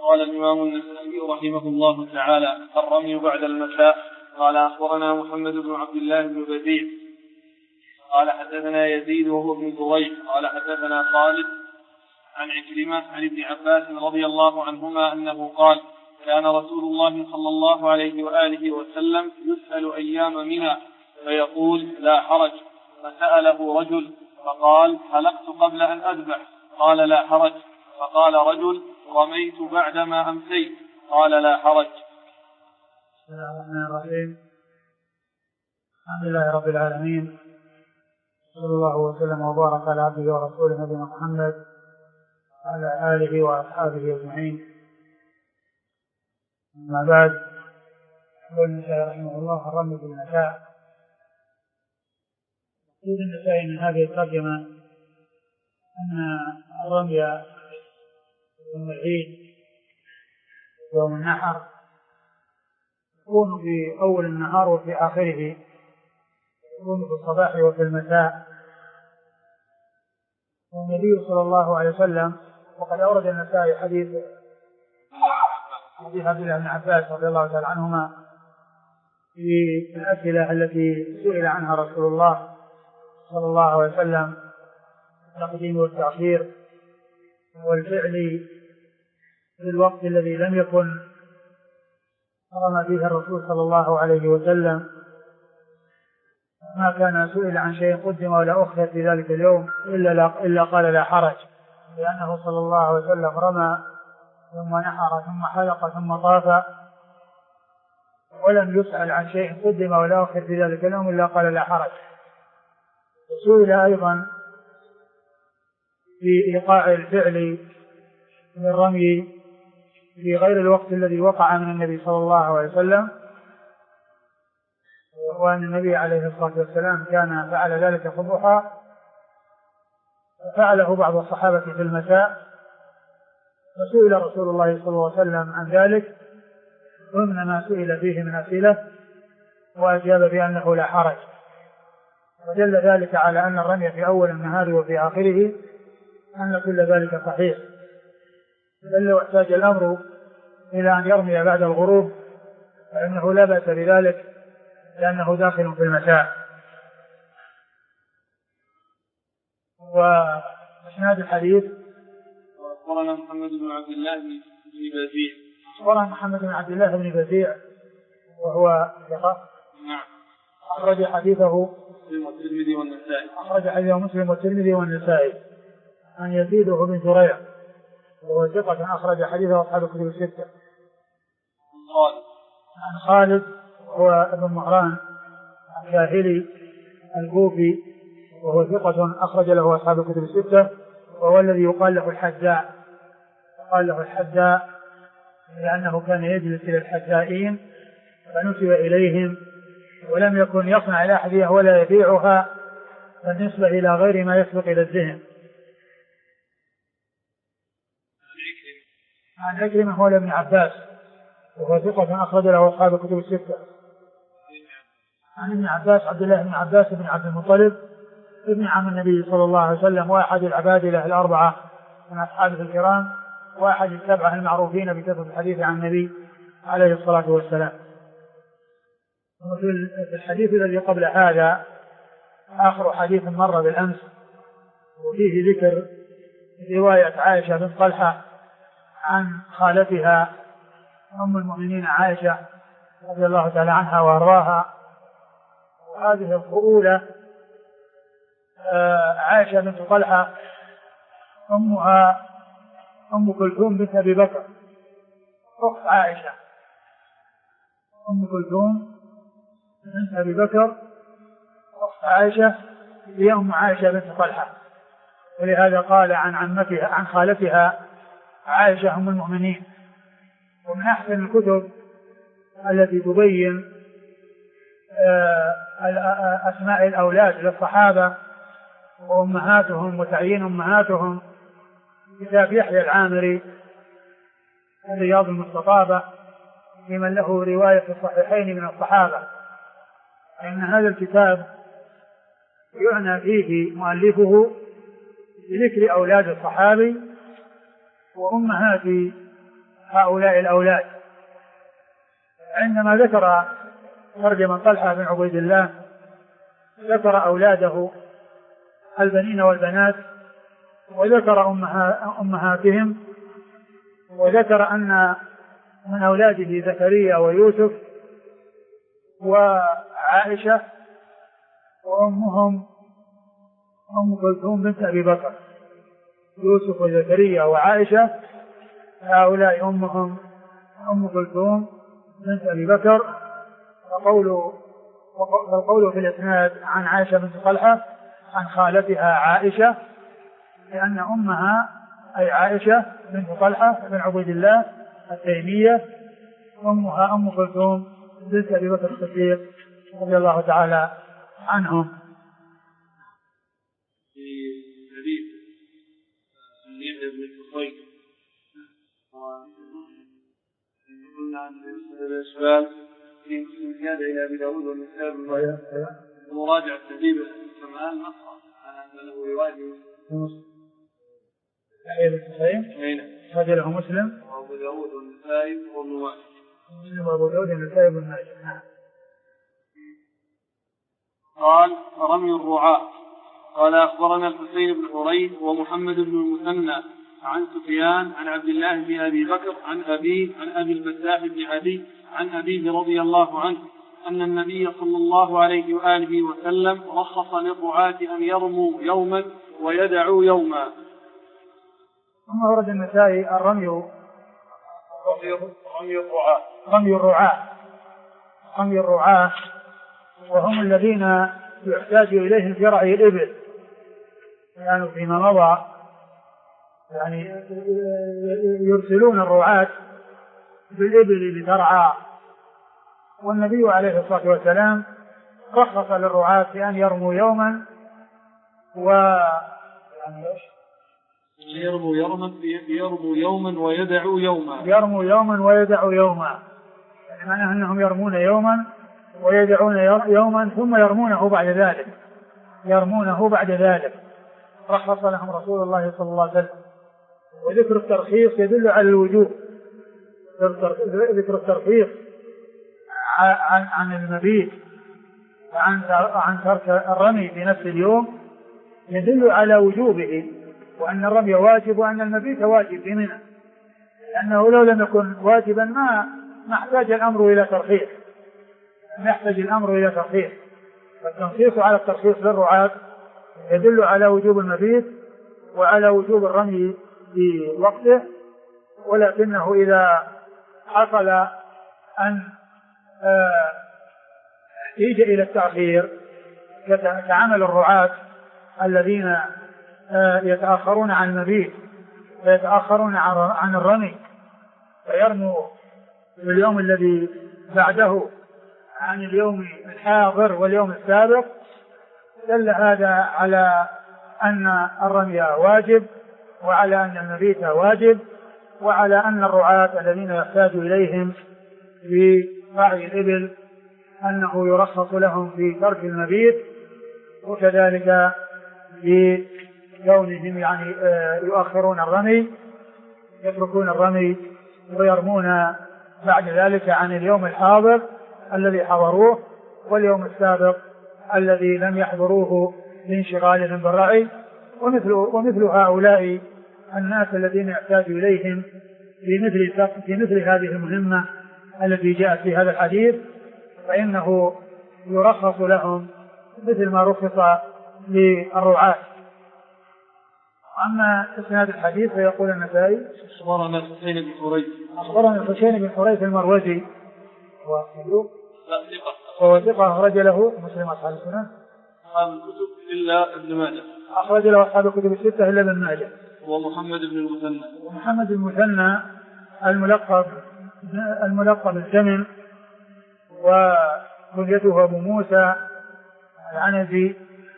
قال الإمام النسائي رحمه الله تعالى: الرمي بعد المساء. قال أخبرنا محمد بن عبد الله بن بديع قال حدثنا يزيد وهو ابن زريع قال حدثنا خالد عن عكرمة عن ابن عباس رضي الله عنهما أنه قال: كان رسول الله صلى الله عليه وآله وسلم يسأل أيام منى فيقول: لا حرج. فسأله رجل فقال: حلقت قبل أن أذبح. قال: لا حرج. فقال رجل: رميت بعدما أمسيت. قال: لا حرج. بسم الله الرحمن الرحيم. الحمد لله رب العالمين، صلى الله وسلم وبارك على عبده ورسوله نبينا محمد وعلى آله وأصحابه أجمعين. أما بعد، يقول النسائي رحمه الله: الرمي بالمساء. يقول النسائي من هذه الترجمة أن الرمي يوم العيد يوم النحر يكون في أول النهار وفي آخره، يكون في الصباح وفي المساء. والنبي صلى الله عليه وسلم، وقد أورد النسائي حديث عبد الله بن عباس رضي الله تعالى عنهما في الأسئلة التي سئل عنها رسول الله صلى الله عليه وسلم: التقديم والتأخير والفعل في الوقت الذي لم يكن رمى فيه الرسول صلى الله عليه وسلم. ما كان سئل عن شيء قدم ولا أخر في ذلك اليوم إلا قال: لا حرج، لأنه صلى الله عليه وسلم رمى ثم نحر ثم حلق ثم طاف، ولم يسأل عن شيء قدم ولا أخر في ذلك اليوم إلا قال: لا حرج. وسئل أيضا في إيقاع الفعل للرمي في غير الوقت الذي وقع من النبي صلى الله عليه وسلم، وأن النبي عليه الصلاة والسلام كان فعل ذلك في الضحى، ففعله بعض الصحابة في المساء، فسئل رسول الله صلى الله عليه وسلم عن ذلك ضمن ما سئل فيه من أسئلة، وأجاب بأنه لا حرج. ودل ذلك على أن الرمي في أول النهار وفي آخره أن كل ذلك صحيح، بل لو احتاج الأمر إلى أن يرمي بعد الغروب فإنه لا بأس بذلك، لأنه داخل في المساء. وإسناد الحديث: أخبرنا محمد بن عبد الله بن بديع. أخبرنا محمد بن عبد الله بن بديع وهو ثقة. نعم. أخرج حديثه مسلم والترمذي والنسائي. أخرج حديثه مسلم والترمذي والنسائي. عن يزيد بن زريع وهو ثقة أخرج حديثه أصحاب الكتب الستة. عن خالد وهو ابن مهران الكاهلي الكوفي وهو ثقة أخرج له أصحاب الكتب الستة، وهو الذي يقال له الحذاء. قال له الحذاء لأنه كان يجلس إلى الحذائين فنسب إليهم، ولم يكن يصنع الأحذية ولا يبيعها، بالنسبة إلى غير ما يسبق إلى الذهن. عن عكرمة هو ابن عباس وهو ثقة أخرج له أصحاب الكتب الستة. عن ابن عباس عبد الله بن عباس بن عبد المطلب ابن عم النبي صلى الله عليه وسلم، وأحد العبادلة الأربعة من أصحابه الكرام، وأحد السبعة المعروفين بكثرة الحديث عن النبي عليه الصلاة والسلام. وفي الحديث الذي قبل هذا آخر حديث مر بالأمس، وفيه ذكر رواية عائشة بن طلحة عن خالتها أم المؤمنين عائشة رضي الله تعالى عنها وأرضاها. وهذه الخؤولة عائشة بنت طلحة أمها أم كلثوم بنت أبي بكر أخت عائشة، أم كلثوم بنت أبي بكر أخت عائشة هي أم عائشة بنت طلحة، ولهذا قال عن عمتها عن خالتها عائشة أم المؤمنين. ومن أحسن الكتب التي تبين أسماء الأولاد للصحابة وأمهاتهم وتعيين أمهاتهم كتاب يحيى العامري رياض المستطابة لمن له رواية في الصحيحين من الصحابة. إن هذا الكتاب يعنى فيه مؤلفه بذكر أولاد الصحابي وأمهات هؤلاء الأولاد. عندما ذكر ترجمة طلحة بن عبيد الله ذكر أولاده البنين والبنات، وذكر أمهاتهم، وذكر أن من أولاده زكريا ويوسف وعائشة، وأمهم أم كلثوم بنت أبي بكر. يوسف وزكريا وعائشة هؤلاء أمهم أم كلثوم بنت أبي بكر. فالقول في الإسناد عن عائشة بنت طلحة عن خالتها عائشة، لأن أمها أي عائشة بنت طلحة بن عبيد الله التيمية، أمها أم كلثوم بنت أبي بكر الصديق رضي الله تعالى عنهم. في حديث يحيى بن الحصين قلنا عن الأسباب في زيادة إلى أبي داود والنسائي مراجعة تهذيب الكمال نصا على أنه رواية يحيى بن الحصين رجله مسلم وأبو داود والنسائي وابن ماجه. مسلم وأبو داود والنسائي وابن ماجه. قال رمي الرعاة. قال أخبرنا الحسين بن حريث ومحمد بن المثنى عن سفيان عن عبد الله بن أبي بكر عن أبي المساح بن عدي عن أبيه رضي الله عنه أن النبي صلى الله عليه وآله وسلم رخص للرعاة أن يرموا يوما ويدعوا يوما. ثم ورد النسائي الرمي الرعاة وهم الذين يحتاج إليهم في رعي الإبل، يعني فيما مضى يعني يرسلون الرعاة بالإبل لترعى، والنبي عليه الصلاة والسلام رخص للرعاة بأن يرموا يوما يرموا يوما ويدعوا يوما. يرموا يوما ويدعوا يوما، يعني معناه أنهم يرمون يوما ويدعون يوما ثم يرمونه بعد ذلك. رخص لهم رسول الله صلى الله عليه وسلم. وذكر الترخيص يدل على الوجوب. ذكر الترخيص عن المبيت وعن ترك الرمي في نفس اليوم يدل على وجوبه، وأن الرمي واجب وأن المبيت واجب في منى، لأنه لو لم يكن واجبا ما احتاج الأمر إلى ترخيص. فالتنصيص على الترخيص للرعاة يدل على وجوب المبيت وعلى وجوب الرمي في وقته، ولكنه إذا حصل أن يجي إلى التأخير كعمل الرعاة الذين يتأخرون عن المبيت ويتأخرون عن الرمي فيرموا في اليوم الذي بعده عن اليوم الحاضر واليوم السابق، دل هذا على أن الرمي واجب وعلى أن المبيت واجب وعلى أن الرعاة الذين يحتاج إليهم في رعي الإبل أنه يرخص لهم في ترك المبيت، وكذلك بكونهم يعني يؤخرون الرمي، يتركون الرمي ويرمون بعد ذلك عن اليوم الحاضر الذي حضروه واليوم السابق الذي لم يحضروه لانشغالهم بالرعي. ومثل هؤلاء الناس الذين يحتاج إليهم في مثل هذه المهمة التي جاءت في هذا الحديث فإنه يرخص لهم مثل ما رخص للرعاة. أما إسناد الحديث فيقول النسائي أخبرنا الحسين بن حريث المروزي وهو ثقة أخرج له مسلم أصحاب السنن أصحاب الكتب إلا ابن ماجه، أخرج له أصحاب الكتب الستة إلا ابن ماجه. ومحمد بن المثنى الملقب الزمن، وكنيته أبو موسى العنزي،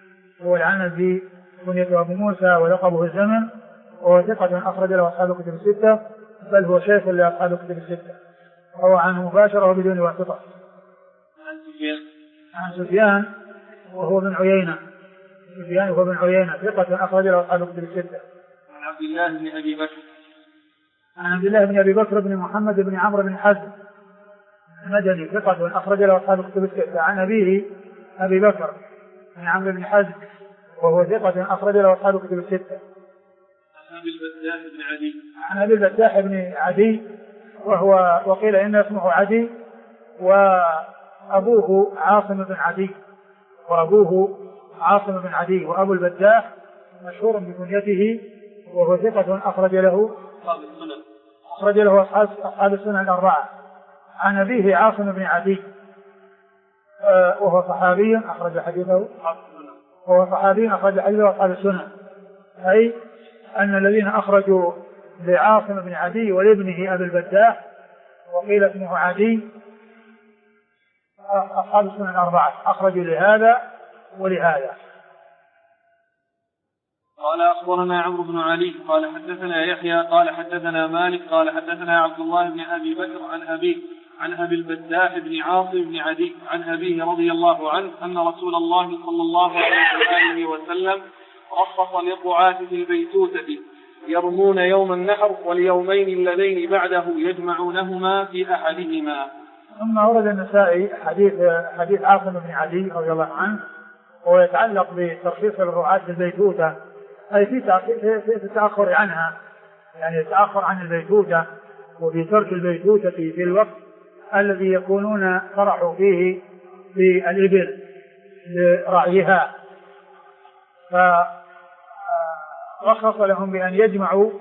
كنيته أبو موسى ولقبه الزمن، وهو ثقة أخرج له أصحاب الكتب الستة، بل هو شيخ لأصحاب الكتب الستة، هو عنه مباشرة وبدون واسطة. عن سفيان وهو بن عيينة، ثقة أخرج له أصحاب الكتب الستة. عن عبد الله بن أبي عن عبد الله بن أبي بكر بن محمد بن عمرو بن حزم المدني ثقة أخرج له أصحاب الكتب الستة. عن أبيه أبي بكر بن عمرو بن حزم وهو ثقة أخرج له أصحاب الكتب الستة. عن أبي البتاح بن عدي وقيل إن اسمه عدي وأبوه عاصم بن عدي وأبو البتاح مشهور بكنيته وهو ثقة أخرج له أصحاب السنن الأربعة. عن أبيه عاصم بن عدي وهو صحابي أخرج حديثه أصحاب السنن، أي أن الذين أخرجوا لعاصم بن عدي ولابنه أبي البتاح وقيل اسمه عدي أصحاب السنن الأربعة أخرجوا لهذا ولهذا. قال أخبرنا عمرو بن علي قال حدثنا يحيى قال حدثنا مالك قال حدثنا عبد الله بن أبي بكر عن أبي البتاح بن عاصم بن عدي عن أبيه رضي الله عنه أن رسول الله صلى الله عليه وسلم رخص للرعاة في البيتوتة يرمون يوم النحر واليومين اللذين بعده يجمعونهما في أحدهما. ثم ورد النسائي حديث عاصم بن عدي رضي الله عنه ويتعلق بترخيص الرعاة في البيتوتة، أي في التأخر عنها، يعني التأخر عن البيتوتة وفي ترك البيتوتة في الوقت الذي يكونون فرحوا فيه بالإبل لرعيها، فرخص لهم بأن يجمعوا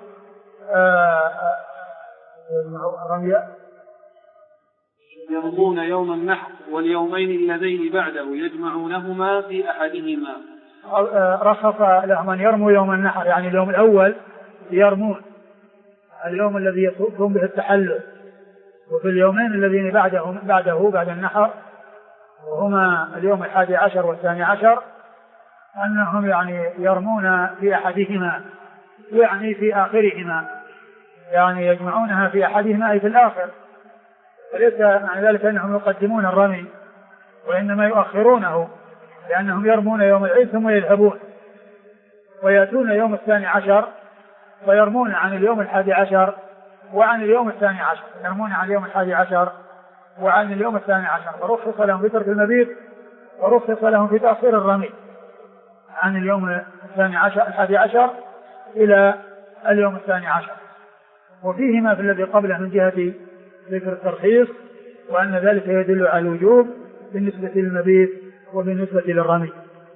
يرمون يوم النحر واليومين اللذين بعده يجمعونهما في أحدهما. رخص لهم أن يرموا يوم النحر، يعني اليوم الأول يرمون، اليوم الذي يكون به التحلل، وفي اليومين الذين بعده بعد النحر وهما اليوم 11 والثاني عشر أنهم يعني يرمون في أحدهما، يعني في آخرهما، يعني يجمعونها في أحدهما أي في الآخر، وليس معنى ذلك أنهم يقدمون الرمي وإنما يؤخرونه، لأنهم يرمون يوم العيد ثم يذهبون ويأتون يوم الثاني عشر ويرمون عن اليوم 11 وعن اليوم الثاني عشر، يرمون عن اليوم 11 وعن اليوم الثاني عشر، فرخص لهم في ترك المبيت ورخص لهم في تأخير الرمي عن اليوم 11 إلى اليوم الثاني عشر. وفيهما في الذي قبله من جهة ذكر الترخيص، وأن ذلك يدل على الوجوب بالنسبة للمبيت وبالنسبة للرمي.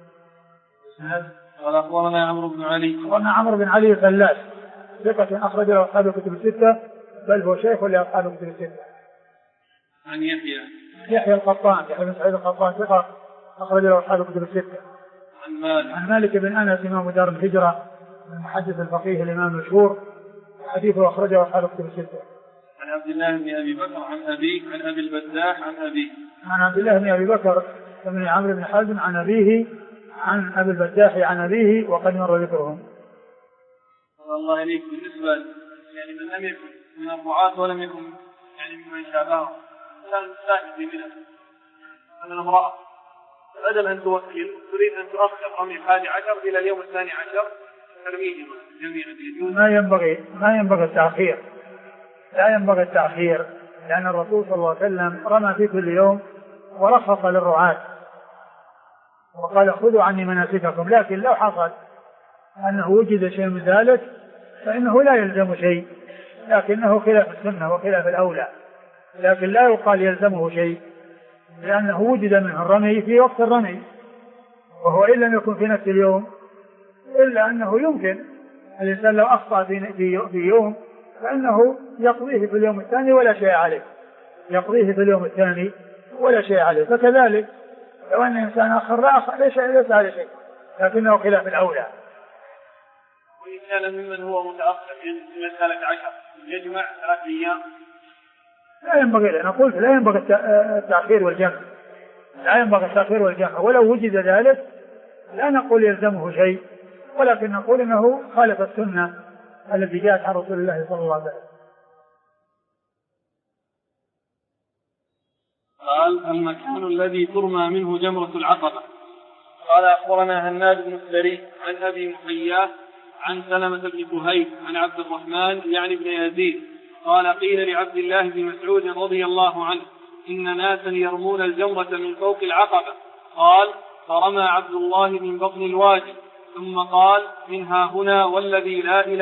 قال أخبرنا عمرو بن علي الفلاس ثقة أخرج له أصحاب الكتب الستة، بل هو شيخ لأصحاب الكتب الستة. عن يحيى القطان بن سعيد القطان ثقة أخرج له أصحاب الكتب الستة. عن مالك بن أنس إمام دار الهجرة المحدث الفقيه الإمام المشهور، حديثه أخرجه أصحاب الكتب الستة. عن عبد الله بن أبي بكر عن أبيه عن أبي البتاح عن أبيه. عن عبد الله بن أبي بكر بن عمرو بن حزم عن أبيه عن أبي البتاح عن أبيه وقد مر ذكرهم. الله إليك بالنسبة يعني من لم يكن من الرعاة ولم يكن يعني ممن شابههم كان ساكت في منى أن امرأة بدل أن توكل تريد أن تؤخر رمي 11 إلى اليوم الثاني عشر ترميهما جميعا. ما ينبغي التأخير، لا ينبغي التأخير، لأن الرسول صلى الله عليه وسلم رمى في كل يوم ورخص للرعاة وقال خذوا عني مناسككم، لكن لو حصل أنه وجد شيء من ذلك فإنه لا يلزم شيء، لكنه خلاف السنة وخلاف الأولى، لكن لا يقال يلزمه شيء لأنه وجد منه الرمي في وقت الرمي، وهو إن لم يكن في نفس اليوم، إلا أنه يمكن الإنسان لو أخطأ في يوم فإنه يقضيه في اليوم الثاني ولا شيء عليه، يقضيه في اليوم الثاني ولا شيء عليه. فكذلك لو أن الإنسان أخر ليس عليه شيء، لكنه خلاف الأولى. وإن كان ممن هو متأخر في مسألة 10 يجمع 3 أيام لا ينبغي، أنا قلت لا ينبغي التأخير والجمع، لا ينبغي التأخير والجمع، ولو وجد ذلك لا نقول يلزمه شيء، ولكن نقول إنه خالف السنة التي جاءت عن رسول الله صلى الله عليه وسلم. قال المكان الذي ترمى منه جمرة العقبة. قال أخبرنا هناد بن السري عن أبي محياه عن سلمة بن كهيل عن عبد الرحمن يعني بن يزيد قال قيل لعبد الله بن مسعود رضي الله عنه إن ناسا يرمون الجمرة من فوق العقبة. قال فرمى عبد الله من بطن الوادي ثم قال منها هنا والذي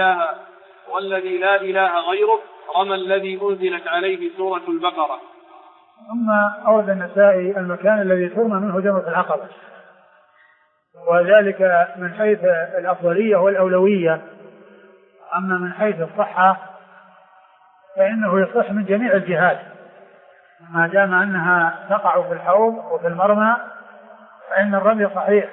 لا إله غيرك رمى الذي أنزلت عليه سورة البقرة. ثم أورد النسائي المكان الذي ترمى منه جمرة العقبة، وذلك من حيث الأفضلية والأولوية. أما من حيث الصحة فإنه يصح من جميع الجهات ما دام أنها تقع في الحوض وفي المرمى، فإن الرمي صحيح،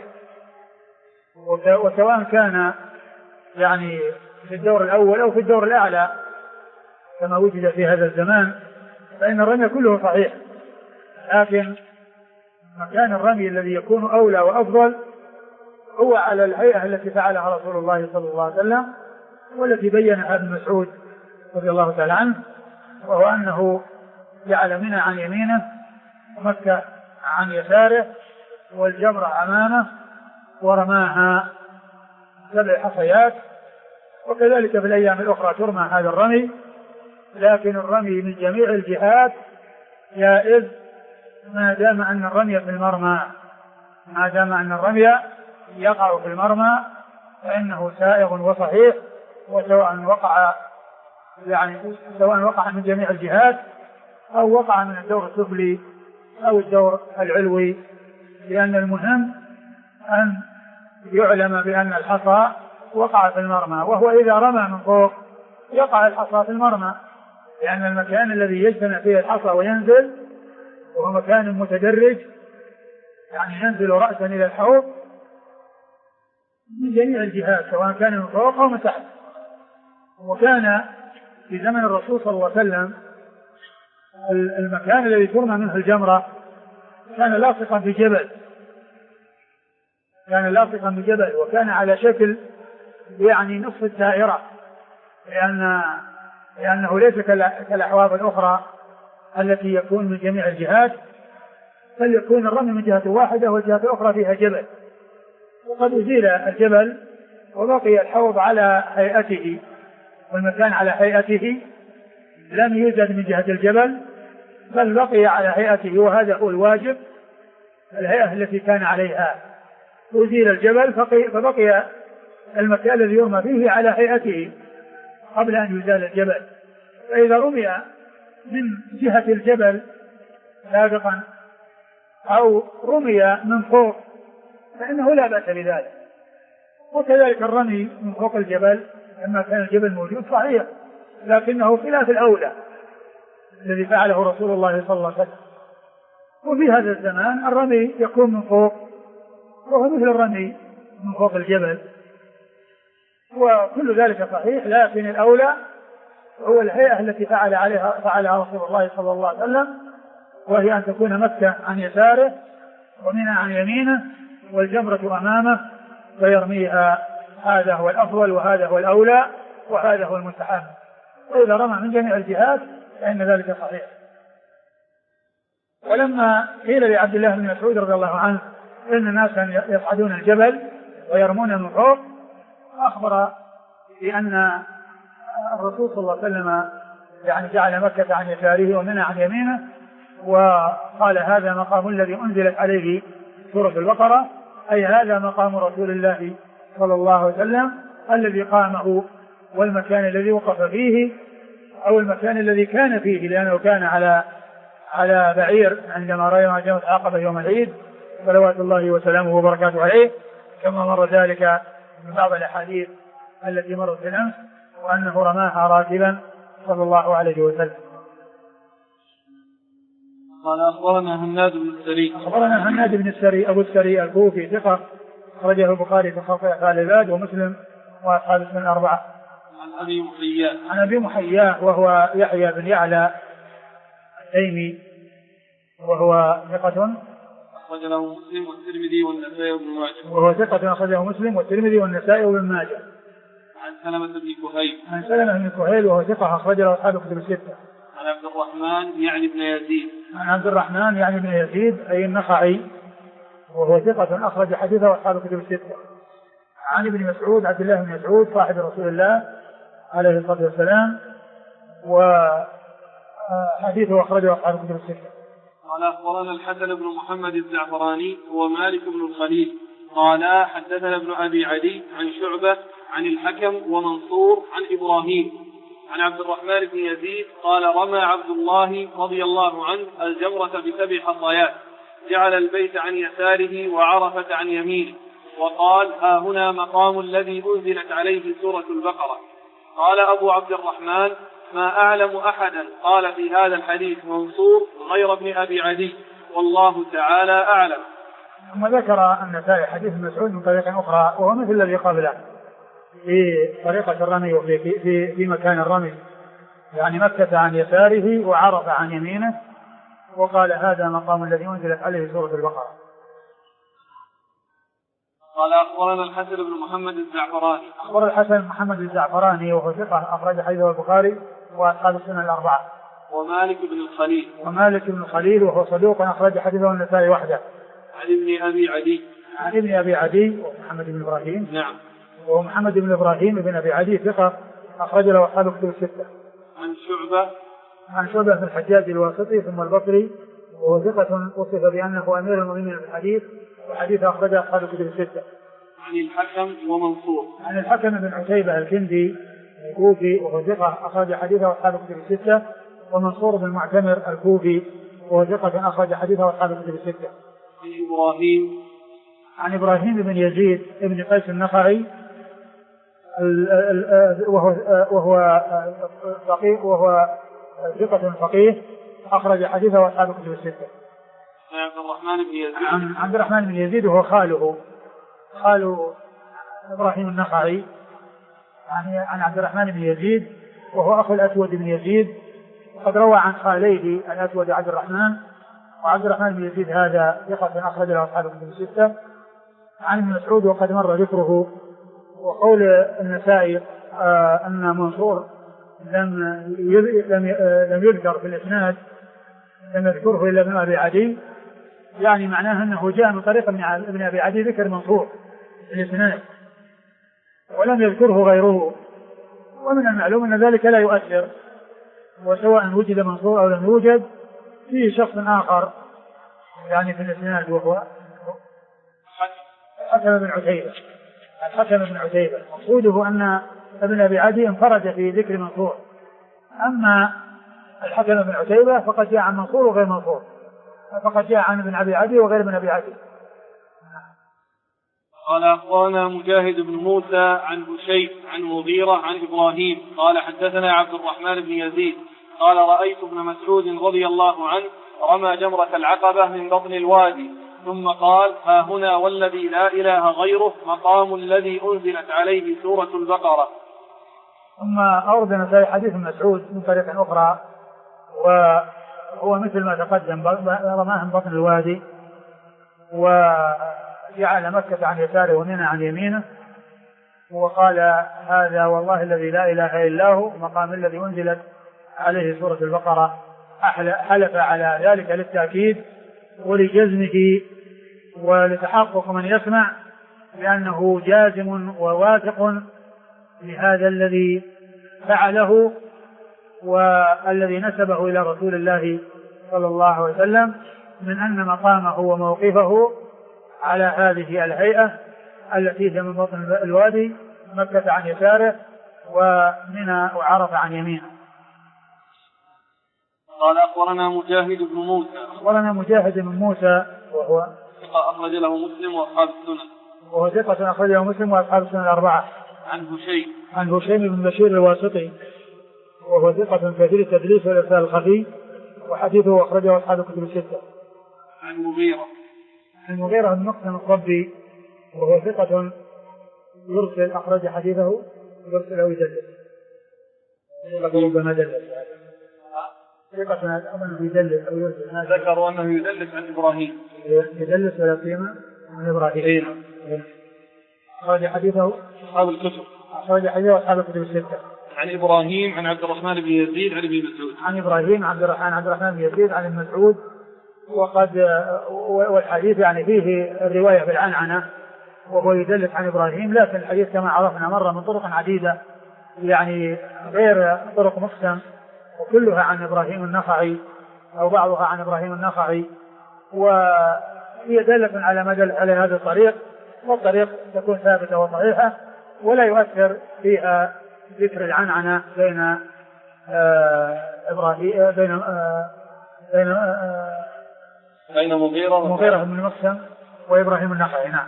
وسواء كان يعني في الدور الأول أو في الدور الأعلى كما وجد في هذا الزمان، فإن الرمي كله صحيح. لكن مكان الرمي الذي يكون أولى وأفضل هو على الهيئة التي فعلها رسول الله صلى الله عليه وسلم، والتي بينها ابن مسعود رضي الله تعالى عنه، وهو أنه جعل منى عن يمينه ومكة عن يساره والجمرة أمامه ورماها 7 حصيات. وكذلك في الأيام الأخرى ترمى هذا الرمي، لكن الرمي من جميع الجهات جائز ما دام أن الرمي في المرمى، ما دام أن الرمي يقع في المرمى فإنه سائغ وصحيح، وسواء وقع من جميع الجهات أو وقع من الدور السفلي أو الدور العلوي، لأن المهم أن يعلم بأن الحصى وقع في المرمى. وهو إذا رمى من فوق يقع الحصى في المرمى، لأن المكان الذي يجتمع فيه الحصى وينزل وهو مكان متدرج، يعني ينزل رأسا إلى الحوض من جميع الجهات سواء كان من فوق أو من تحت. وكان في زمن الرسول صلى الله عليه وسلم المكان الذي ترمى منه الجمرة كان لاصقا بجبل، وكان على شكل يعني نصف الدائرة، لأنه ليس كالأحواض الأخرى التي يكون من جميع الجهات، بل يكون الرمي من جهة واحدة والجهة الأخرى فيها جبل. وقد أزيل الجبل وبقي الحوض على هيئته، والمكان على هيئته لم يوجد من جهة الجبل بل بقي على هيئته، وهذا هو الواجب، الهيئة التي كان عليها. أزيل الجبل فبقي المكان الذي يرمى فيه على هيئته قبل أن يزال الجبل. فإذا رمي من جهة الجبل سابقا أو رمي من فوق فإنه لا بأس بذلك. وكذلك الرمي من فوق الجبل لما كان الجبل موجود صحيح، لكنه خلاف الأولى الذي فعله رسول الله صلى الله عليه وسلم. وفي هذا الزمان الرمي يكون من فوق، وهو مثل الرمي من فوق الجبل، وكل ذلك صحيح، لكن الأولى هو الهيئة التي فعلها رسول الله صلى الله عليه وسلم، وهي أن تكون مكة عن يساره ومنى عن يمينه والجمرة أمامه فيرميها. هذا هو الأفضل وهذا هو الأولى وهذا هو المستحب. وإذا رمى من جميع الجهات فإن ذلك صحيح. ولما قيل لعبد الله بن مسعود رضي الله عنه إن ناسا يصعدون الجبل ويرمون من فوق، أخبر بأن الرسول صلى الله عليه وسلم يعني جعل مكة عن يساره ومنى عن يمينه، وقال هذا مقام الذي أنزلت عليه سورة البقرة، أي هذا مقام رسول الله صلى الله عليه وسلم الذي قامه، والمكان الذي وقف فيه أو المكان الذي كان فيه، لأنه كان على بعير عندما رأى جمرة العقبة يوم العيد صلوات الله وسلامه وبركاته عليه، كما مر ذلك من بعض الأحاديث التي مرت بالأمس، وأنه رماها راكبا صلى الله عليه وسلم. قال أخبرنا هناد بن السري أبو السري الكوفي ثقة، أخرجه البخاري في خلق أفعال العباد ومسلم وأصحاب السنن الأربعة. عن أبي محياه وهو يحيى بن يعلى التيمي، وهو ثقة أخرج له مسلم والترمذي والنسائي وابن ماجه. وهو ثقة أخرجه مسلم والترمذي والنسائي وابن ماجه. عن سلمة بن كهيل وهو ثقة أخرج له أصحاب الكتب الستة. عن عبد الرحمن يعني بن يزيد أي النخعي، وهو ثقة أخرج حديثه أصحاب الكتب الستة. عن ابن مسعود عبد الله بن مسعود صاحب رسول الله عليه الصلاة والسلام وحديثه أخرجه أصحاب الكتب الستة. قال أخبرنا الحسن بن محمد الزعفراني ومالك بن الخليل قال حدثنا ابن أبي عدي عن شعبة عن الحكم ومنصور عن إبراهيم عن عبد الرحمن بن يزيد قال رمى عبد الله رضي الله عنه الجمرة ب7 حصيات، جعل البيت عن يساره وعرفة عن يمينه، وقال ها هنا مقام الذي أنزلت عليه سورة البقرة. قال أبو عبد الرحمن ما أعلم أحدا قال في هذا الحديث منصور غير ابن أبي عدي، والله تعالى أعلم. ثم ذكر النسائي حديث مسعود من طريقة أخرى وهو مثل الذي قبله في طريقة الرمي وفي في مكان الرمي، يعني مكة عن يساره وعرف عن يمينه، وقال هذا مقام الذي أنزلت عليه سورة البقرة. قال أخبرنا الحسن بن محمد الزعفراني. أخبر الحسن بن محمد الزعفراني وهو ثقة أخرج حديثه البخاري وأصحاب السنن الأربعة. ومالك بن الخليل. ومالك بن الخليل وهو صدوق أخرج حديثه النسائي وحده. عن ابن أبي عدي. عن ابن أبي عدي ومحمد بن إبراهيم. نعم. وهو محمد بن إبراهيم بن أبي عدي ثقة أخرج له أصحاب الكتب الستة. عن شعبة. عن شعبة بن الحجاج الواسطي ثم البصري وهو ثقة وصف بأنه أمير المؤمنين في الحديث وحديث أخرج أصحاب الكتب الستة. عن الحكم ومنصور. عن الحكم بن عتيبة الكندي الكوفي وهو ثقة أخرج حديثه أصحاب الكتب الستة. ومنصور بن معتمر الكوفي وهو ثقة أخرج حديثه أصحاب الكتب الستة. عن إبراهيم. عن إبراهيم بن يزيد بن قيس النخعي وهو ثقة فقيه أخرج حديثه أصحاب الكتب الستة. عن عبد الرحمن بن يزيد. عن عبد الرحمن بن يزيد وهو خال إبراهيم النخعي عن عبد الرحمن بن يزيد وهو أخو الأسود بن يزيد، وقد روى عن خاليه الأسود عبد الرحمن، وعبد الرحمن بن يزيد هذا ثقة أخرج له أصحاب الكتب الستة. عن ابن مسعود وقد مر ذكره. وقول النسائي أن منصور لم يذكر في الإسناد، لم يذكره إلا ابن أبي عدي، يعني معناه أنه جاء من طريق ابن أبي عدي ذكر منصور في الإسناد ولم يذكره غيره، ومن المعلوم أن ذلك لا يؤثر، وسواء وجد منصور أو لم يوجد فيه شخص آخر يعني في الإسناد وهو الحكم بن عتيبة. مقصوده أن ابن أبي عدي انفرد في ذكر منصور، أما الحكم بن عتيبة فقد جاء عن منصور وغير منصور، فقد جاء عن ابن أبي عدي وغير ابن أبي عدي. قال أخبرنا مجاهد بن موسى عن بشير عن مغيرة عن إبراهيم قال حدثنا عبد الرحمن بن يزيد قال رأيت ابن مسعود رضي الله عنه رمى جمرة العقبة من بطن الوادي، ثم قال ها هنا والذي لا إله غيره مقام الذي أنزلت عليه سورة البقرة. ثم أورد النسائي حديث مسعود من طريق أخرى وهو مثل ما تقدم، رماه من بطن الوادي وجعل مكة عن يساره ومنى عن يمينه، وقال هذا والله الذي لا إله إلا هو مقام الذي أنزلت عليه سورة البقرة. حلف على ذلك للتأكيد ولجزمه ولتحقق من يسمع لأنه جازم وواثق لهذا الذي فعله والذي نسبه إلى رسول الله صلى الله عليه وسلم من أن مقامه وموقفه على هذه الهيئة التي هي من بطن الوادي، مكة عن يساره ومنى وعرفة عن يمينه. قال أخبرنا مجاهد بن موسى. أخبرنا مجاهد بن موسى وهو ثقة أخرج له مسلم وأصحاب السنن. وهو ثقة أخرج له مسلم وأصحاب السنن الأربعة. عن هشيم بن بشير الواسطي وهو ثقة كثير التدليس والإرسال الخفي، وحديثه أخرجه أصحاب الكتب الستة. عن مغيرة بن مقسم الضبي وهو ثقة يرسل أخرج حديثه يرسل أو يدلس، ربما دلس ثقة أنه يدلس أو يرسل. ذكروا أنه يدلس عن إبراهيم، يدلس ولا سيما عن إبراهيم. أخرج حديثه أصحاب الكتب. أخرج حديثه أصحاب الكتب الستة. عن إبراهيم عن عبد الرحمن بن يزيد عن ابن مسعود. عن إبراهيم عبد الرحمن بن يزيد عن ابن مسعود، والحديث يعني فيه الرواية بالعنعنة وهو يدلس عن إبراهيم، لكن الحديث كما عرفنا مرة من طرق عديدة يعني غير طرق مقسم وكلها عن إبراهيم النخعي أو بعضها عن إبراهيم النخعي، وهي دالة على ما دل على هذا الطريق، والطريق تكون ثابتة وصحيحة ولا يؤثر فيها ذكر العنعنة بين إبراهيم بين مغيرة بن مقسم وإبراهيم النخعي. نعم.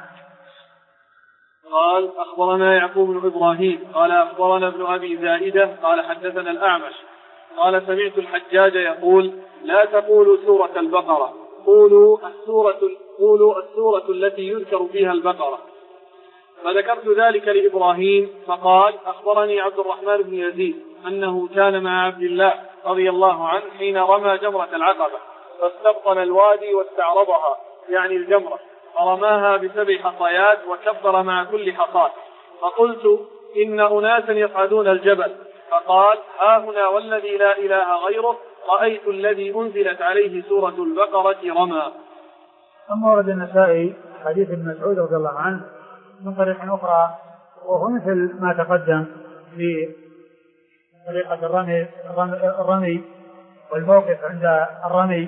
قال أخبرنا يعقوب بن إبراهيم قال أخبرنا ابن أبي زائدة قال حدثنا الأعمش قال سمعت الحجاج يقول لا تقولوا سورة البقرة، قولوا السورة التي يذكر فيها البقرة. فذكرت ذلك لإبراهيم فقال أخبرني عبد الرحمن بن يزيد أنه كان مع عبد الله رضي الله عنه حين رمى جمرة العقبة فاستبطن الوادي واستعرضها يعني الجمرة فرماها ب7 حصيات وكبر مع كل حصاة، فقلت إن أناسا يصعدون الجبل، فقال ها هنا والذي لا إله غيره رأيت الذي أنزلت عليه سورة البقرة رمى. ثم ورد النسائي حديث ابن مسعود رضي الله عنه من طريق أخرى وهو مثل ما تقدم في طريقة الرمي والموقف عند الرمي.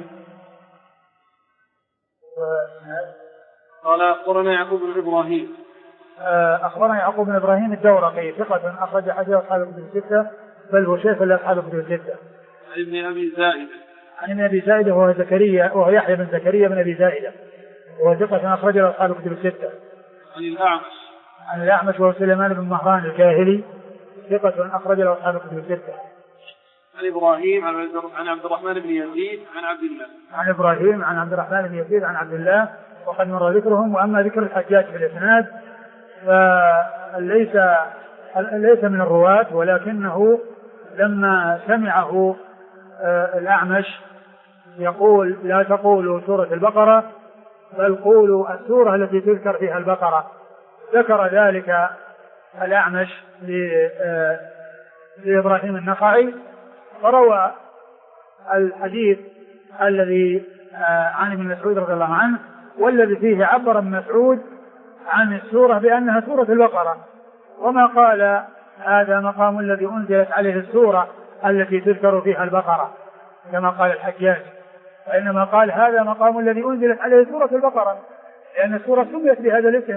قال أخبرنا يعقوب بن إبراهيم أخبرنا يعقوب بن إبراهيم الدورقي ثقة أخرج حديث أصحاب الكتب الستة بل هو شيخ لأصحاب الكتب الستة. عن ابن أبي زائدة عن ابن أبي زائدة وهو زكريا وهو يحيى بن زكريا بن أبي زائدة وهو ثقة أخرج أصحاب الكتب الستة. عن الأعمش وهو سليمان بن مهران الكاهلي ثقة أخرج أصحاب الكتب الستة. عن إبراهيم عن عبد الرحمن بن يزيد عن عبد الله. عن إبراهيم عن عبد الرحمن بن يزيد عن عبد الله وقد مر ذكرهم. وأما ذكر الحجاج في الإسناد فليس من الرواة ولكنه لما سمعه الأعمش يقول لا تقولوا سورة البقرة بل قولوا السورة التي تذكر فيها البقرة، ذكر ذلك الأعمش لإبراهيم النخعي فروى الحديث الذي عن ابن مسعود رضي الله عنه والذي فيه عبر ابن مسعود عن السورة بأنها سورة البقرة، وما قال هذا مقام الذي أنزلت عليه السورة التي تذكر فيها البقرة كما قال الحجاج، وإنما قال هذا مقام الذي أنزلت عليه سورة البقرة لأن السورة سميت بهذا الاسم.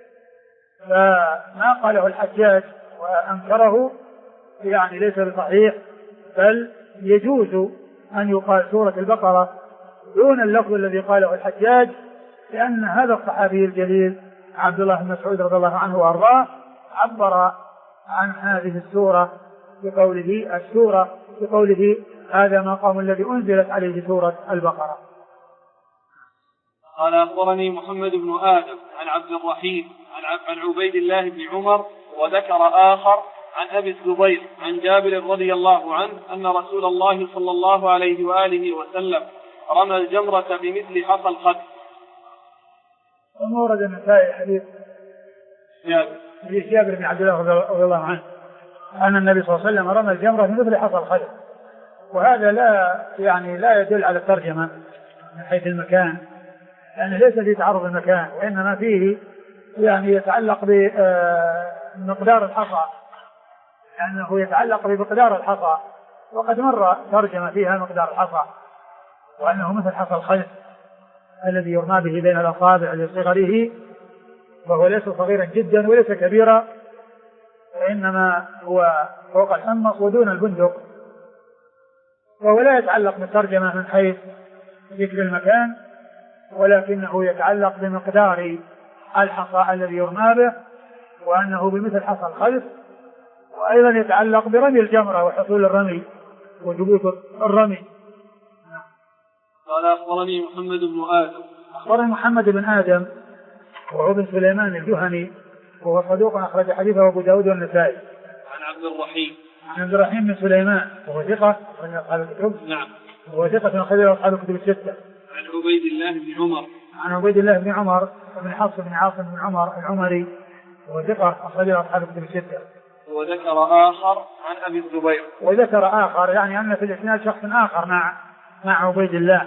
فما قاله الحجاج وأنكره يعني ليس بصحيح، بل يجوز أن يقال سورة البقرة دون اللفظ الذي قاله الحجاج، لأن هذا الصحابي الجليل عبد الله بن مسعود رضي الله عنه وأرضاه عبر عن هذه السورة بقوله هذا مقام الذي أنزلت عليه سورة البقرة. قال أخبرني محمد بن آدم عن عبد الرحيم عن عبيد الله بن عمر وذكر آخر عن أبي الزبير عن جابر رضي الله عنه أن رسول الله صلى الله عليه وآله وسلم رمى الجمرة بمثل حصى الخد. ومورد النسائي حديث جابر بن عبد الله رضي الله عنه أن النبي صلى الله عليه وسلم رمى الجمرة بمثل حصى الخد، وهذا لا يدل على الترجمة من حيث المكان، لأنه ليس في تعرض المكان وإنما فيه يتعلق بمقدار الحصى، لأنه يتعلق بمقدار الحصى، وقد مر ترجمة فيها مقدار الحصى وأنه مثل حصى الخلف الذي يرمى به بين الأصابع لصغره، وهو ليس صغيرا جدا وليس كبيرا، وإنما هو فوق الحمص ودون البندق، وهو لا يتعلق بالترجمة من حيث ذكر المكان، ولكنه يتعلق بمقدار الحصى الذي يرمى به وأنه بمثل حصى الخلف، وأيضا يتعلق برمي الجمرة وحصول الرمي وثبوت الرمي. قال أخبرني محمد بن آدم أخبرني محمد بن آدم وهو بن سليمان الجهني وهو صدوق أخرج حديثه أبو داود والنسائي. عن عبد الرحيم بن سليمان وهو ثقة أخرج أصحاب الكتب. نعم. وهو ثقة أخرج أصحاب الكتب الستة. عن عبيد الله بن عمر بن حفص بن عاصم بن عمر العمري وهو ثقة أخرج أصحاب الكتب الستة. وذكر آخر عن أبي الزبير. وذكر آخر يعني أن في الإسناد شخص آخر مع عبيد الله،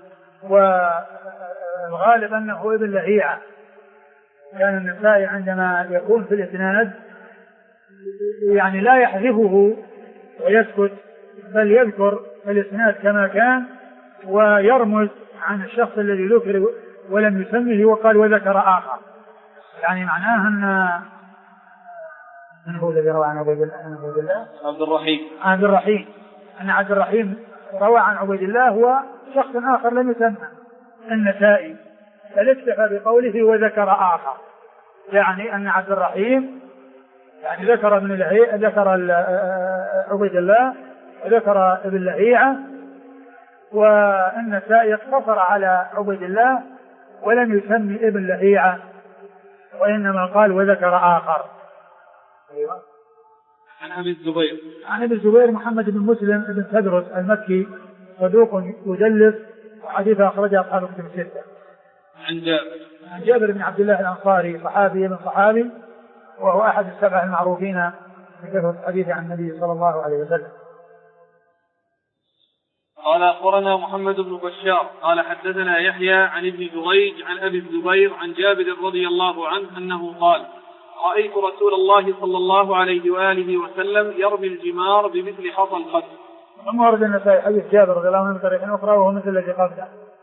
والغالب أنه ابن لهيعة. كان النسائي عندما يكون في الإسناد لا يحذفه ويسكت بل يذكر الإسناد كما كان ويرمز عن الشخص الذي ذكر ولم يسمه وقال وذكر آخر. يعني معناه أن من هو الذي روى عن عبيد الله؟ عبد الرحيم أن عبد الرحيم روى عن عبيد الله وشخص آخر لم يسمى النسائي، فالاكتفى بقوله وذكر آخر، يعني أن عبد الرحيم يعني ذكر عبيد الله وذكر ابن لهيعة، والنسائي اقتصر على عبيد الله ولم يسمي ابن لهيعة وإنما قال وذكر آخر. أيوة. عن أبي الزبير محمد بن مسلم بن تدرس المكي صدوق يدلس وحديث أخرجه أصحاب الكتب الستة. عن جابر بن عبد الله الأنصاري صحابي من صحابي، وهو أحد السبع المعروفين بكثرة الحديث عن النبي صلى الله عليه وسلم. قال أخبرنا محمد بن بشار قال حدثنا يحيى عن ابن جريج عن أبي الزبير عن جابر رضي الله عنه أنه قال رأيت رسول الله صلى الله عليه وآله وسلم يرمي الجمار بمثل حصى الخد. ثم ورد النسائي حديث جابر رضي الله عنه من طريق أخرى وهو مثل الذي قبله.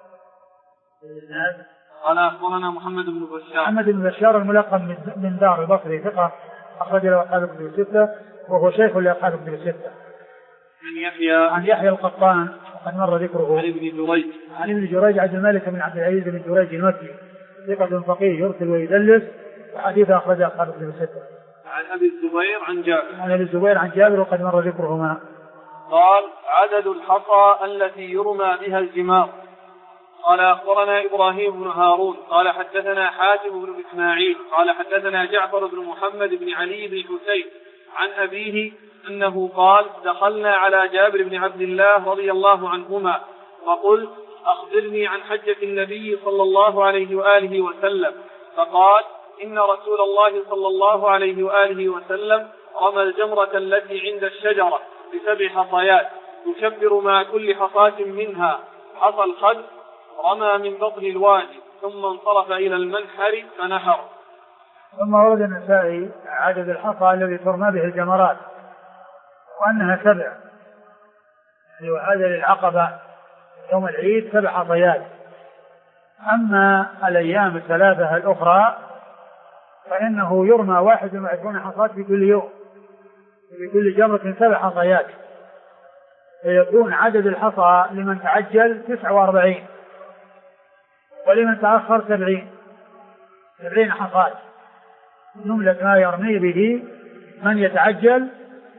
قال أخبرنا محمد بن بشار الملقب من دار البصري ثقة أخرج له أصحاب الكتب الستة وهو شيخ لأصحاب الكتب الستة. عن يحيى القطان وقد مر ذكره. عن ابن جريج عبد الملك بن عبد العزيز بن جريج المكي ثقة فقيه يرسل ويدلس وحديث أخرج أصحاب الكتب الستة. عن أبي الزبير عن جابر وقد مر ذكرهما. قال عدد الحصى التي يرمى بها الجمار. قال أخبرنا إبراهيم بن هارون قال حدثنا حاتم بن إسماعيل قال حدثنا جعفر بن محمد بن علي بن حسين عن أبيه أنه قال دخلنا على جابر بن عبد الله رضي الله عنهما فقلت أخبرني عن حجة النبي صلى الله عليه وآله وسلم، فقال إن رسول الله صلى الله عليه وآله وسلم رمى الجمرة التي عند الشجرة ب7 حصيات يكبر مع كل حصاة منها حصى الخد، رمى من بطن الوادي ثم انصرف إلى المنحر فنحر. ثم ورد النسائي عدد الحصى الذي ترمى به الجمرات وأنها 7، وهذا للعقبة يوم العيد 7 حصيات. أما الأيام الثلاثة الأخرى فإنه يرمى 21 حصاة في كل يوم، في كل جمرة 7 حصيات، فيكون عدد الحصى لمن تعجل 49 ولمن تأخر 70 حصاة. جملة ما يرمي به من يتعجل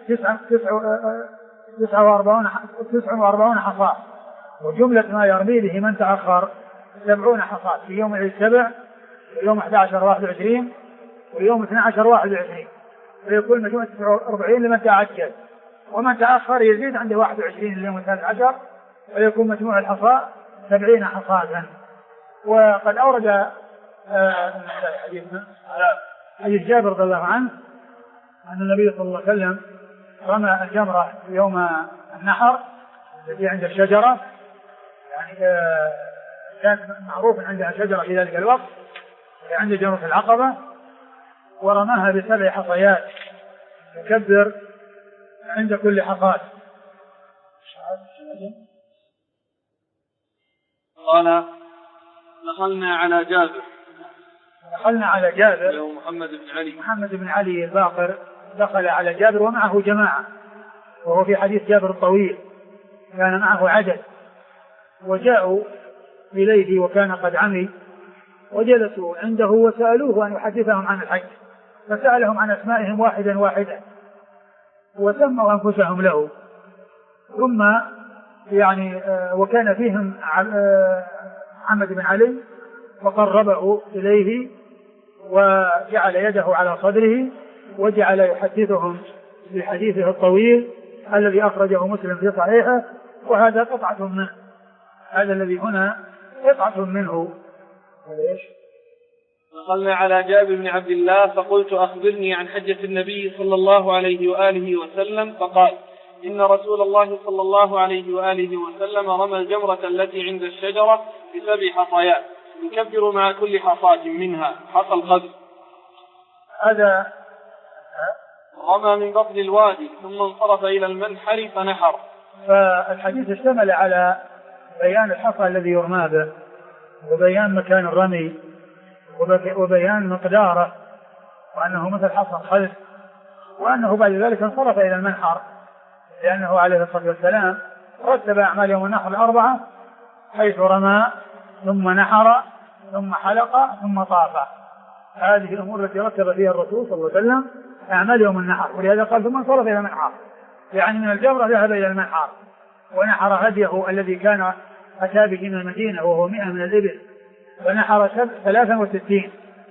49 حصاة، وجملة ما يرمي به من تأخر 70 حصاة في يوم العيد 7 ويوم 11 21 ويوم 12 21، فيكون مجموعة 49 لمن تعجل، ومن تأخر يزيد عنده 21 اليوم 13 ويكون مجموع الحصاة 70 حصاة. وقد أورد حديث جابر رضي الله عنه أن النبي صلى الله عليه وسلم رمى الجمرة يوم النحر التي عند الشجرة، يعني كانت معروف عندها شجرة في ذلك الوقت عند جمرة العقبة، ورماها ب7 حصيات يكبر عند كل حصاة. قال دخلنا على جابر محمد بن علي الباقر دخل على جابر ومعه جماعة، وهو في حديث جابر الطويل كان معه عدد، وجاءوا إليه وكان قد عمي وجلسوا عنده وسألوه أن يحدثهم عن الحج، فسألهم عن أسمائهم واحدا وسموا أنفسهم له، ثم يعني وكان فيهم محمد بن علي فقربه إليه وجعل يده على صدره وجعل يحدثهم بحديثه الطويل الذي أخرجه مسلم في صحيحه، وهذا قطعة منه، هذا الذي هنا قطعة منه. دخلنا على جابر بن عبد الله فقلت أخبرني عن حجة النبي صلى الله عليه وآله وسلم، فقال إن رسول الله صلى الله عليه وآله وسلم رمى الجمرة التي عند الشجرة ب7 حصيات يكبر مع كل حصاة منها حصى الخد، هذا رمى من بطن الوادي ثم انصرف إلى المنحر فنحر. فالحديث اشتمل على بيان الحصى الذي يرمى به، وبيان مكان الرمي، وبيان مقداره، وأنه مثل حصى الخلف، وأنه بعد ذلك انصرف إلى المنحر، لأنه عليه الصلاة والسلام رتب أعمال يوم النحر الأربعة، حيث رمى ثم نحر ثم حلق ثم طاف. هذه الأمور التي رتب فيها الرسول صلى الله عليه وسلم أعمال يوم النحر، ولهذا قال ثم انصرف إلى المنحر، يعني من الجمرة ذهب إلى المنحر ونحر هديه الذي كان أتى به من المدينة وهو 100 من الإبل، ونحر 63،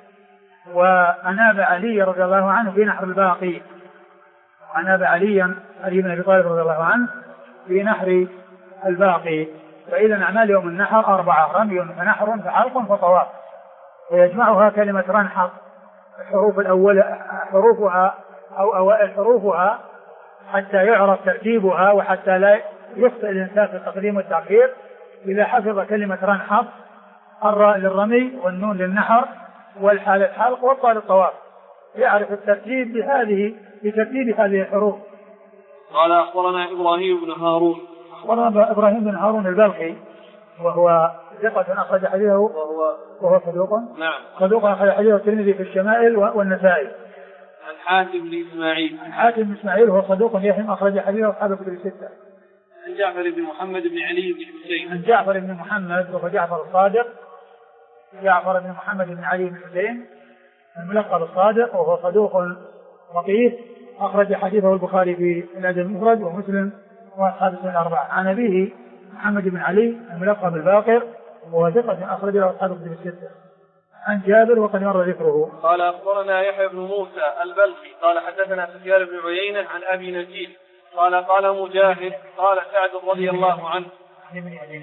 وأناب علي رضي الله عنه في نحر الباقي، أناب علي بن أبي طالب رضي الله عنه في نحر الباقي. فإذا أعمال يوم النحر 4: رمي فنحر فحلق فطواف، ويجمعها كلمة رنحر الحروف الأولى حروفها أو أوائل حروفها حتى يعرف ترتيبها، وحتى لا يخطئ الإنسان في التقديم والتأخير. إذا حفظ كلمة رنحر، الراء للرمي والنون للنحر والحال الحلق والطاء للطواف، يعرف الترتيب بترتيب هذه الحروف. قال أخبرنا إبراهيم بن هارون. أخبرنا إبراهيم بن هارون البلخي، وهو ثقة أخرج حديثه، وهو صدوق. نعم. صدوق أخرج حديثه الترمذي في الشمائل والنسائي. عن حاتم بن إسماعيل. عن حاتم بن إسماعيل وهو صدوق يهم أخرج حديثه أصحاب الكتب الستة. عن جعفر بن محمد بن علي بن حسين. عن جعفر بن محمد وهو جعفر الصادق، جعفر بن محمد بن علي بن حسين الملقب الصادق، وهو صدوق لطيف أخرج حديثه البخاري في الأدب المفرد ومسلم وأصحاب السنن الأربعة. عن أبيه محمد بن علي الملقب الباقر، وهو ثقة أخرج له أصحاب الكتب الستة. عن جابر وقد مر ذكره. قال أخبرنا يحيى بن موسى البلخي قال حدثنا سفيان بن عيينة عن أبي نجيح قال مجاهد قال سعد رضي الله عنه عن ابن أبي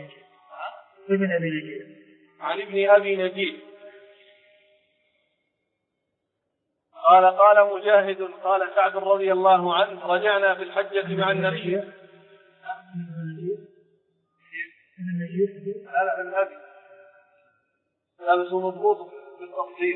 نجيح قال مجاهد قال سعد رضي الله عنه رجعنا في الحجة مع النبي. لا بس هو مضبوط بالتفصيل.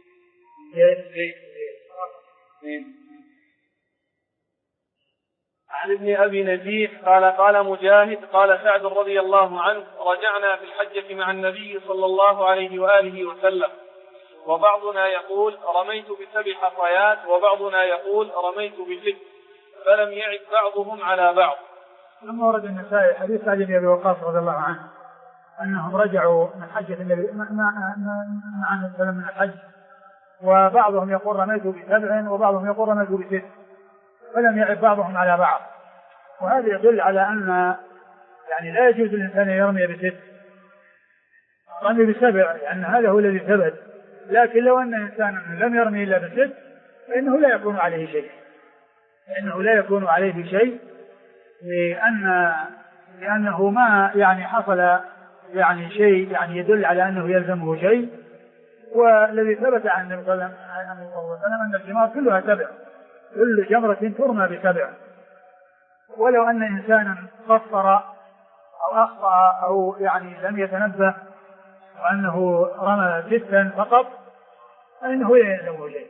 عن ابن أبي نجيح قال مجاهد قال سعد رضي الله عنه رجعنا في الحجة مع النبي صلى الله عليه وآله وسلم، وبعضنا يقول رميت ب7 حصيات وبعضنا يقول رميت ب6، فلم يعد بعضهم على بعض. لما ورد النسائي حديث سعد بن أبي وقاص رضي الله عنه أنهم رجعوا من حجة النبي مع النبي صلى من الحج، وبعضهم يقول رميت ب7 وبعضهم يقول رميت ب6، فلم يعد بعضهم على بعض. وهذا يدل على أن يعني لا يجوز للإنسان يرمي ب6، رمي ب7 لأن هذا هو الذي ثبت. لكن لو أن إنسانا لم يرمي إلا ب6 فإنه لا يكون عليه شيء، لأنه ما يعني حصل يعني شيء يعني يدل على أنه يلزمه شيء. والذي ثبت عن النبي صلى الله عليه وسلم أن الجمار كلها 7، كل جمرة ترمى ب7. ولو أن إنسانا قصر أو أخطأ أو يعني لم يتنبه وأنه رمى 6 فقط فإنه لا يلزمه شيء.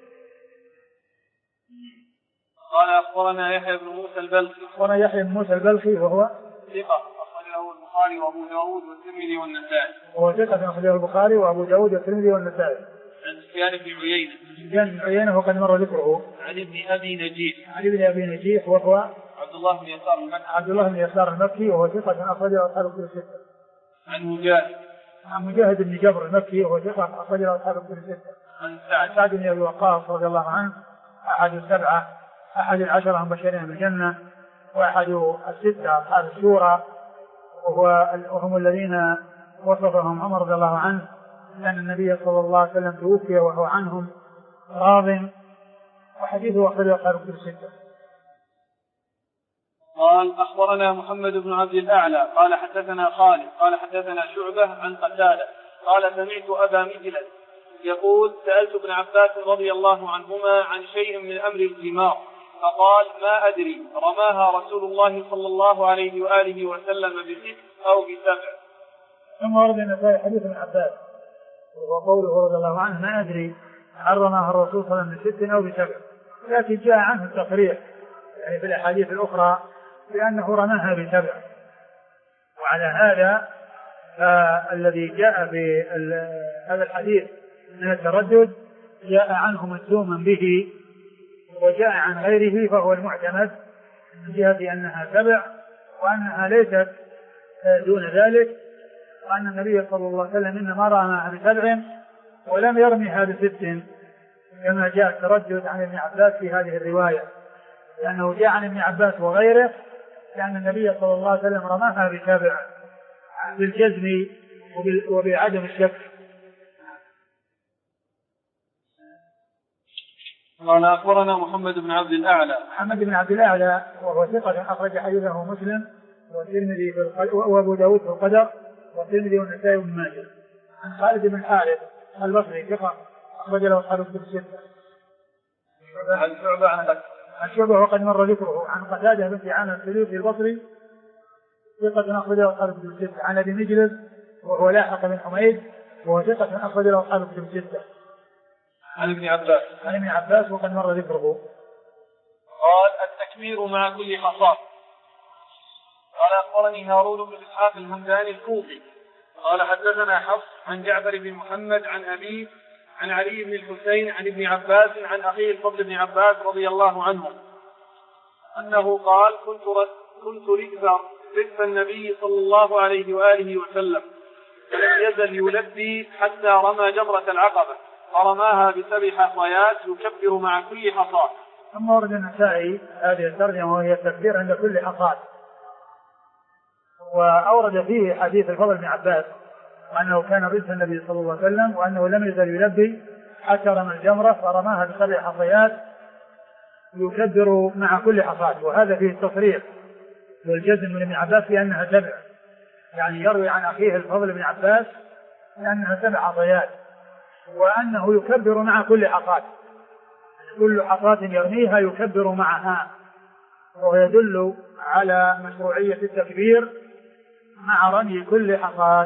قال أخبرنا يحيى بن موسى البلخي. أخبرنا يحيى بن موسى البلخي وهو ثقة أخرجه البخاري وأبو داود والترمذي والنسائي. وهو ثقة أخرجه البخاري وأبو داود والترمذي والنسائي. عن سفيان بن عيينة. سفيان بن عيينة وقد مر ذكره. عن ابن أبي نجيح. عن ابن أبي نجيح وهو عبد الله بن يسار المكي وهو ثقة أخرجه أصحاب الكتب الستة. عن مجاهد بن جبر المكي وهو ثقة أخرجه أصحاب الكتب الستة. عن سعد بن أبي وقاص رضي الله عنه أحد السبعة، أحد العشرة المبشرين بالجنة، وأحد الستة أصحاب الشورى، وهم الذين وصفهم عمر رضي الله عنه لأن النبي صلى الله عليه وسلم توفي وهو عنهم راض، وحديثه أخرجه أصحاب الكتب الستة. قال أخبرنا محمد بن عبد الأعلى قال حدثنا خالد قال حدثنا شعبة عن قتادة قال سمعت أبا مجلد يقول سألت ابن عباس رضي الله عنهما عن شيء من أمر الجمار فقال ما أدري رماها رسول الله صلى الله عليه وآله وسلم ب6 أو ب7. ثم ورد النسائي حديث ابن عباس وهو قوله رضي الله عنه ما أدري هل رماها الرسول صلى الله عليه وسلم ب6 أو ب7، لكن جاء عنه التصريح يعني في الأحاديث الأخرى بأنه رماها ب7. وعلى هذا الذي جاء في هذا الحديث من التردد جاء عنه مجزوما به، وجاء عن غيره فهو المعتمد من جهة أنها 7 وأنها ليست دون ذلك، وأن النبي صلى الله عليه وسلم إنما رماها ب7 ولم يرمها ب6 كما جاء التردد عن ابن عباس في هذه الرواية، لأنه جاء عن ابن عباس وغيره لأن النبي صلى الله عليه وسلم رماها ب7 بالجزم وبعدم الشك. قال أخبرنا محمد بن عبد الأعلى. محمد بن عبد الأعلى وهو ثقة أخرج حديثه مسلم والترمذي وأبو داود في القدر والترمذي والنسائي وابن ماجه. عن خالد بن الحارث البصري ثقة أخرج له أصحاب الكتب الستة. عن شعبة وقد مر ذكره. عن قتادة بن عامر السدوسي البصري ثقة أخرج له أصحاب الكتب الستة. عن أبي مجلس وهو لاحق بن حميد وهو ثقة أخرج له أصحاب الكتب الستة. عن ابن عباس وقد مر ذكره. قال التكبير مع كل خطاب. قال أخبرني هارون بن إسحاق الهمداني الكوفي قال حدثنا حفص عن جعفر بن محمد عن أبيه عن علي بن الحسين عن ابن عباس عن أخيه الفضل بن عباس رضي الله عنه أنه قال كنت ركب النبي صلى الله عليه وآله وسلم فلم يزل يلبي حتى رمى جمرة العقبة فرماها ب7 حصيات يكبر مع كل حصاة. ثم ورد النسائي هذه الترجمة وهي التكبير عند كل حصاة، وأورد فيه حديث الفضل بن عباس وأنه كان رجل النبي صلى الله عليه وسلم وأنه لم يزل يلبي حتى رمى الجمرة فرماها ب7 حصيات يكبر مع كل حصاة. وهذا فيه التصريح والجزم من ابن عباس بأنها 7، يعني يروي عن أخيه الفضل بن عباس بأنها 7 حصيات وأنه يكبر مع كل حصاة، كل حصاة يرميها يكبر معها، وهو يدل على مشروعية التكبير مع رمي كل حصاة.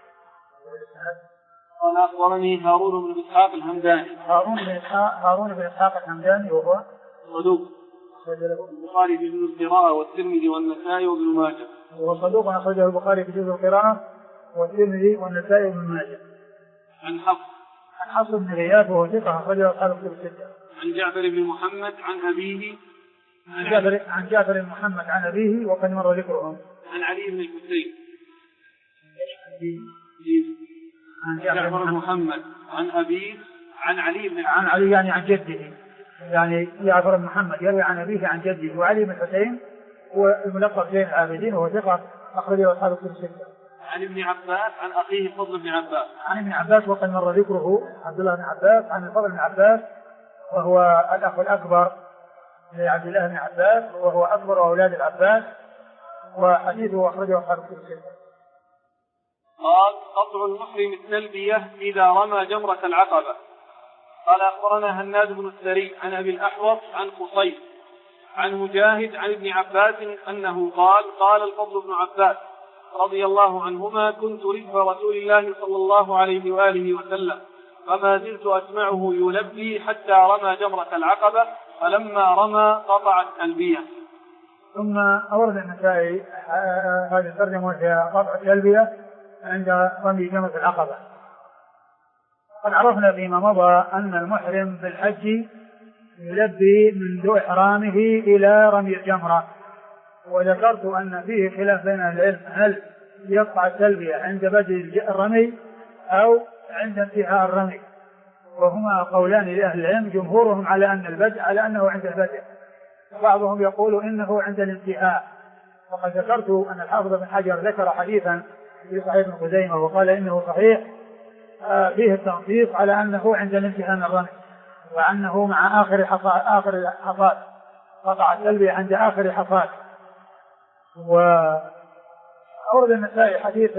قال أخبرني هارون بن إسحاق الهمداني. هارون بن إسحاق الهمداني وهو صدوق البخاري في جزء القراءة والترمذي والنسائي وابن ماجه. وهو صدوق أخرجه البخاري في جزء القراءة والترمذي والنسائي وابن ماجه. عن حفص بن غياث وهو ثقة أخرجه أصحاب الكتب الستة. عن جعفر بن محمد عن أبيه عن جعفر بن محمد عن أبيه وقد مر ذكرهم. عن علي بن الحسين. عن جعفر بن محمد عن أبيه عن علي بن عن علي يعني عن جده، يعني جعفر بن محمد يروي عن أبيه عن جده، وعلي بن الحسين هو الملقب زين العابدين وهو ثقة أخرجه أصحاب الكتب الستة. عن ابن عباس عن أخيه الفضل بن عباس. عن ابن عباس وقد مر ذكره عبد الله بن عباس عن الفضل بن عباس وهو الأخ الأكبر لعبد الله بن عباس وهو أكبر أولاد العباس، وحديثه أخرجه أصحاب الكتب الستة. قال قطع المحرم التلبية إذا رمى جمرة العقبة. قال أخبرنا هناد بن السري عن أبي الأحوص عن قصيد عن مجاهد عن ابن عباس أنه قال الفضل بن عباس رضي الله عنهما كنت ركب رسول الله صلى الله عليه وآله وسلم فما زلت أسمعه يلبي حتى رمى جمرة العقبة فلما رمى قطع التلبية. ثم أورد النسائي هذه الترجمة وهي قطع التلبية عند رمي جمرة العقبة. قد عرفنا فيما مضى أن المحرم بالحج يلبي منذ إحرامه إلى رمي الجمرة، وذكرت أن فيه خلاف بين العلم هل يقطع التلبية عند بدء الرمي أو عند انتهاء الرمي، وهما قولان لأهل العلم جمهورهم على أن البدء على أنه عند البدء، بعضهم يقول إنه عند الانتهاء. وقد ذكرت أن الحافظ بن حجر ذكر حديثا في صحيح ابن خزيمة وقال إنه صحيح فيه التنصيص على أنه عند الانتهاء من الرمي، وأنه مع آخر حصاد قطع التلبية عند آخر حصاد. وأورد النسائي حديث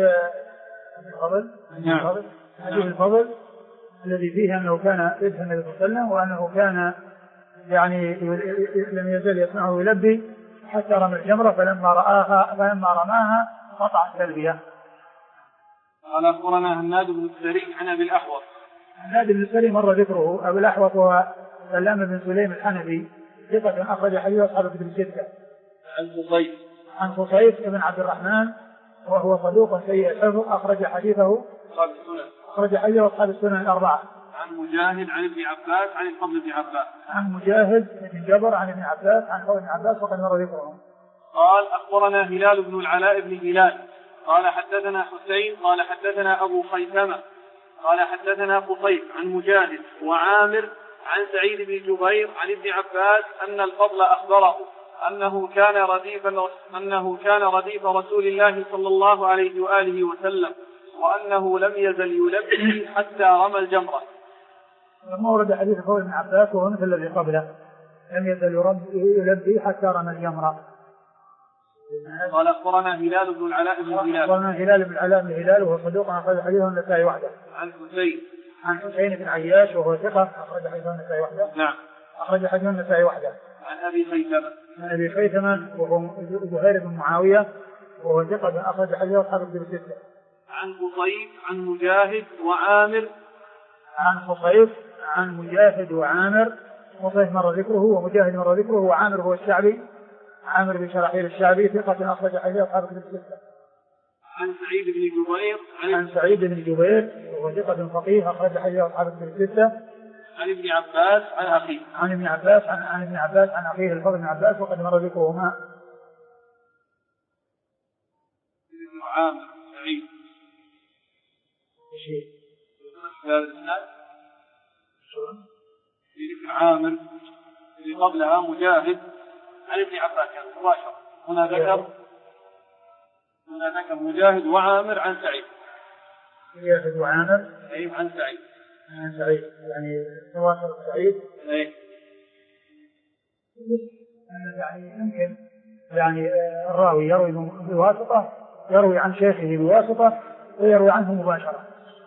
الفضل الذي فيه أنه كان يدفن النبي صلى الله عليه وسلم وأنه كان يعني لم يزل يسمعه يلبي حتى رمى الجمرة فلما رماها قطع التلبية. قال أخبرنا هناد بن السري عن أبي الأحوص. هناد بن السري مر ذكره. أبو الأحوص هو سلام بن سليم الحنفي ثقة أخرج حديث أصحاب الكتب الستة. عن قصيف بن عبد الرحمن وهو صدوق سيء الحفظ أخرج حديثه أصحاب السنن الأربعة. عن مجاهد عن ابن عباس عن الفضل بن عباس. عن مجاهد بن جبر عن ابن عباس عن فضل بن عباس وقد مر ذكرهم. قال أخبرنا هلال بن العلاء بن هلال قال حدثنا حسين قال حدثنا أبو خيثمة قال حدثنا قصيف عن مجاهد وعامر عن سعيد بن جبير عن ابن عباس أن الفضل أخبره أنه كان رديف رسول الله صلى الله عليه وآله وسلم وأنه لم يزل يلبي حتى رمى الجمرة. لما ورد حديث فضل بن عباس وهو مثل الذي قبله لم يزل يلبي حتى رمى الجمرة. قال أخبرنا هلال بن العلاء بن هلال وهو صدوق أخرج حديثه النسائي وحده. عن حسين بن عياش وهو ثقة أخرج حديثه النسائي وحده. نعم. أخرج حديثه النسائي وحده. عن أبي خيثمة وهو زهير بن معاوية وهو ثقة أخرج حديثه أصحاب الكتب الستة. عن قصيف عن مجاهد وعامر. عن مجاهد وعامر. قصيف مر ذكره ومجاهد مر ذكره وعامر هو الشعبي عامر بن شراحيل الشعبي ثقة أخرج حديثه أصحاب الكتب الستة. عن سعيد بن جبير وهو ثقة فقيه أخرج حديثه أصحاب الكتب الستة. عن ابن عباس عن أخيه. عن ابن عباس عن أخيه الفضل بن عباس وقد مر ذكرهما. عامر سعيد. في عامر اللي قبلها مجاهد عن ابن عباس كان مباشرة. هنا ذكر مجاهد وعامر عن سعيد. مجاهد وعامر عن سعيد. يعني تواصل سعيد. يعني يمكن يعني الراوي يروي بواسطة يروي عن شيخه بواسطة ويروي عنه مباشرة.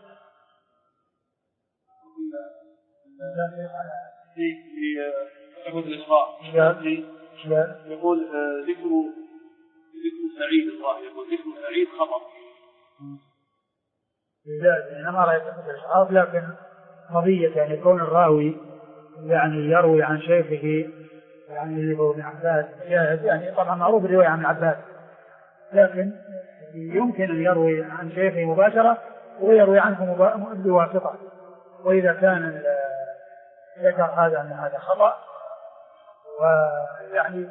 يقول ذكر سعيد الظاهر يقول ذكر سعيد خطأ. إنما لا يتحدث الإشعار لكن قضية يعني كون الراوي يعني يروي عن شيخه يعني اللي هو ابن عباس يعني طبعا معروف الرواية عن عباس لكن يمكن أن يروي عن شيخه مباشرة ويروي عنه بواسطة. وإذا كان ذكر هذا أن هذا خطأ ويعني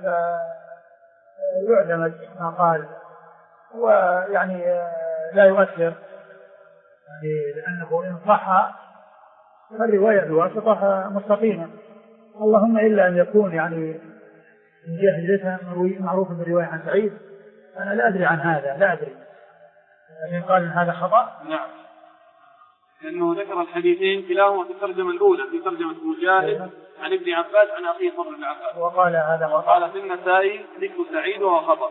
يعتمد ما قال ويعني لا يؤثر يعني لأنه إن صح فالرواية بواسطة مستقيمة. اللهم إلا أن يكون يعني من جهة ليس معروف بالرواية عن سعيد أنا لا أدري عن هذا لا أدري لكن قال إن هذا خطأ. نعم لأنه ذكر الحديثين كلاهما في الترجمة الأولى في ترجمة مجاهد عن ابن عباس عن أخيه فضل بن عباس وقال هذا وقال في النسائي ذكر سعيد وهو خطأ.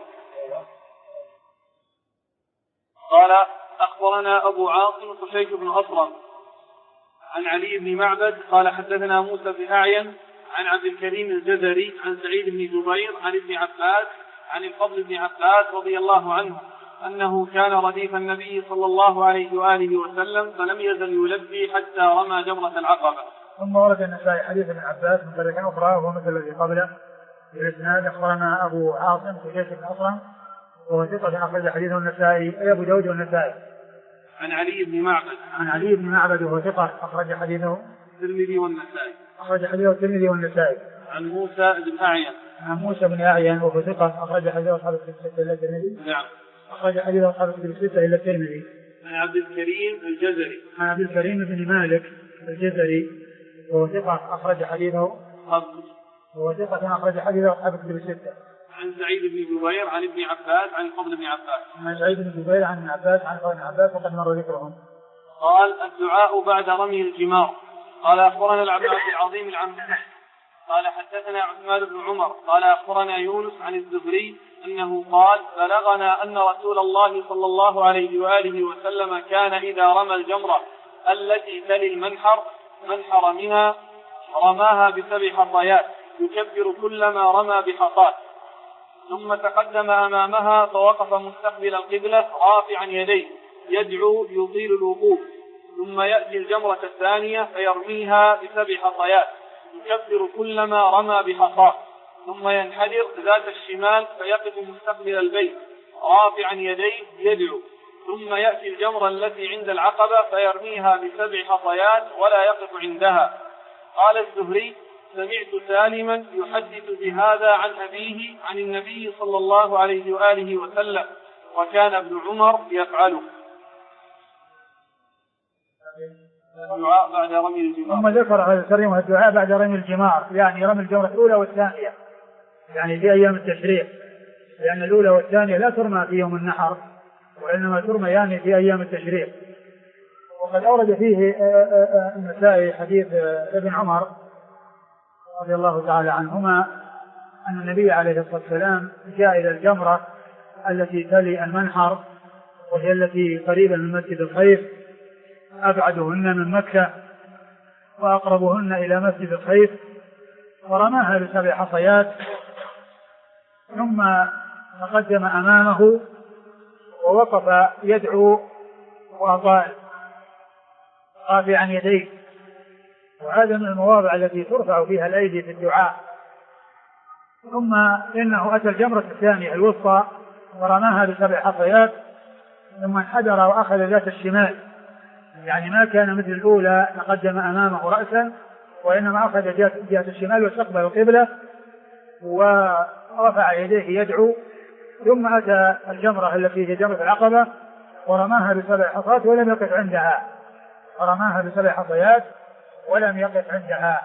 قال أخبرنا أبو عاصم قشيش بن أصرم عن علي بن معبد قال حدثنا موسى بن أعين عن عبد الكريم الجزري عن سعيد بن جبير عن ابن عباس عن الفضل بن عباس رضي الله عنه أنه كان رديف النبي صلى الله عليه وآله وسلم فلم يزل يلبي حتى رمى جمرة العقبة. ثم ورد النسائي حديث ابن عباس من طريق أخرى وهو مثل الذي قبله بالإسناد. أخبرنا أبو عاصم قشيش بن أصرم وهو ثقة أخرج حديثه النسائي أبو داود والنسائي. عن علي بن معبد وهو ثقة أخرج حديثه الترمذي والنسائي. عن موسى بن أعين وهو ثقة أخرج حديثه أصحاب الستة إلا الترمذي. نعم أخرج حديثه أصحاب الستة إلا الترمذي. عن عبد الكريم بن مالك الجزري وهو ثقة أخرج حديثه أصحاب الستة. عن سعيد بن جبير عن ابن عباس عن الفضل بن عباس وقد مر ذكرهم. قال الدعاء بعد رمي الجمار. قال أخبرنا العباس العظيم العنبري قال حدثنا عثمان بن عمر قال أخبرنا يونس عن الزهري أنه قال بلغنا أن رسول الله صلى الله عليه وآله وسلم كان إذا رمى الجمرة التي تلي المنحر منها رماها ب7 حصيات يكبر كلما رمى بحصات ثم تقدم أمامها فوقف مستقبل القبلة رافعا يديه يدعو يطيل الوقوف ثم يأتي الجمرة الثانية فيرميها ب7 حصيات يكبر كلما رمى بحصات ثم ينحدر ذات الشمال فيقف مستقبل البيت رافعا يديه يدعو، ثم يأتي الجمرة التي عند العقبة فيرميها ب7 خطيات ولا يقف عندها. قال الزهري: سمعت سالما يحدث بهذا عن أبيه عن النبي صلى الله عليه وآله وسلم، وكان ابن عمر يفعله. الدعاء بعد رمي الجمار. ثم ذكر هذا الترجمة الدعاء بعد رمي الجمار، يعني رمي الجمرة الأولى والثانية، يعني في أيام التشريق، لأن الأولى والثانية لا ترمى في يوم النحر، وإنما ترمى يعني في أيام التشريق. وقد أورد فيه النسائي حديث ابن عمر رضي الله تعالى عنهما أن النبي عليه الصلاة والسلام جاء إلى الجمرة التي تلي المنحر، وهي التي قريبة من مسجد الخيف، أبعدهن من مكة وأقربهن إلى مسجد الخيف، ورماها ب7 حصيات، ثم تقدم أمامه ووقف يدعو وأطال رافعا يديه، وهذا من المواضع التي ترفع فيها الأيدي في الدعاء. ثم إنه أتى الجمرة الثانية الوسطى ورماها ب7 حصيات، ثم انحدر وأخذ ذات الشمال، يعني ما كان مثل الأولى تقدم أمامه رأسا، وإنما أخذ جهة الشمال واستقبل القبلة ورفع يديه يدعو. ثم أتى الجمرة التي هي جمرة العقبة ورماها ب7 حصيات ولم يقف عندها، ورماها ب7 حصيات ولم يقف عندها.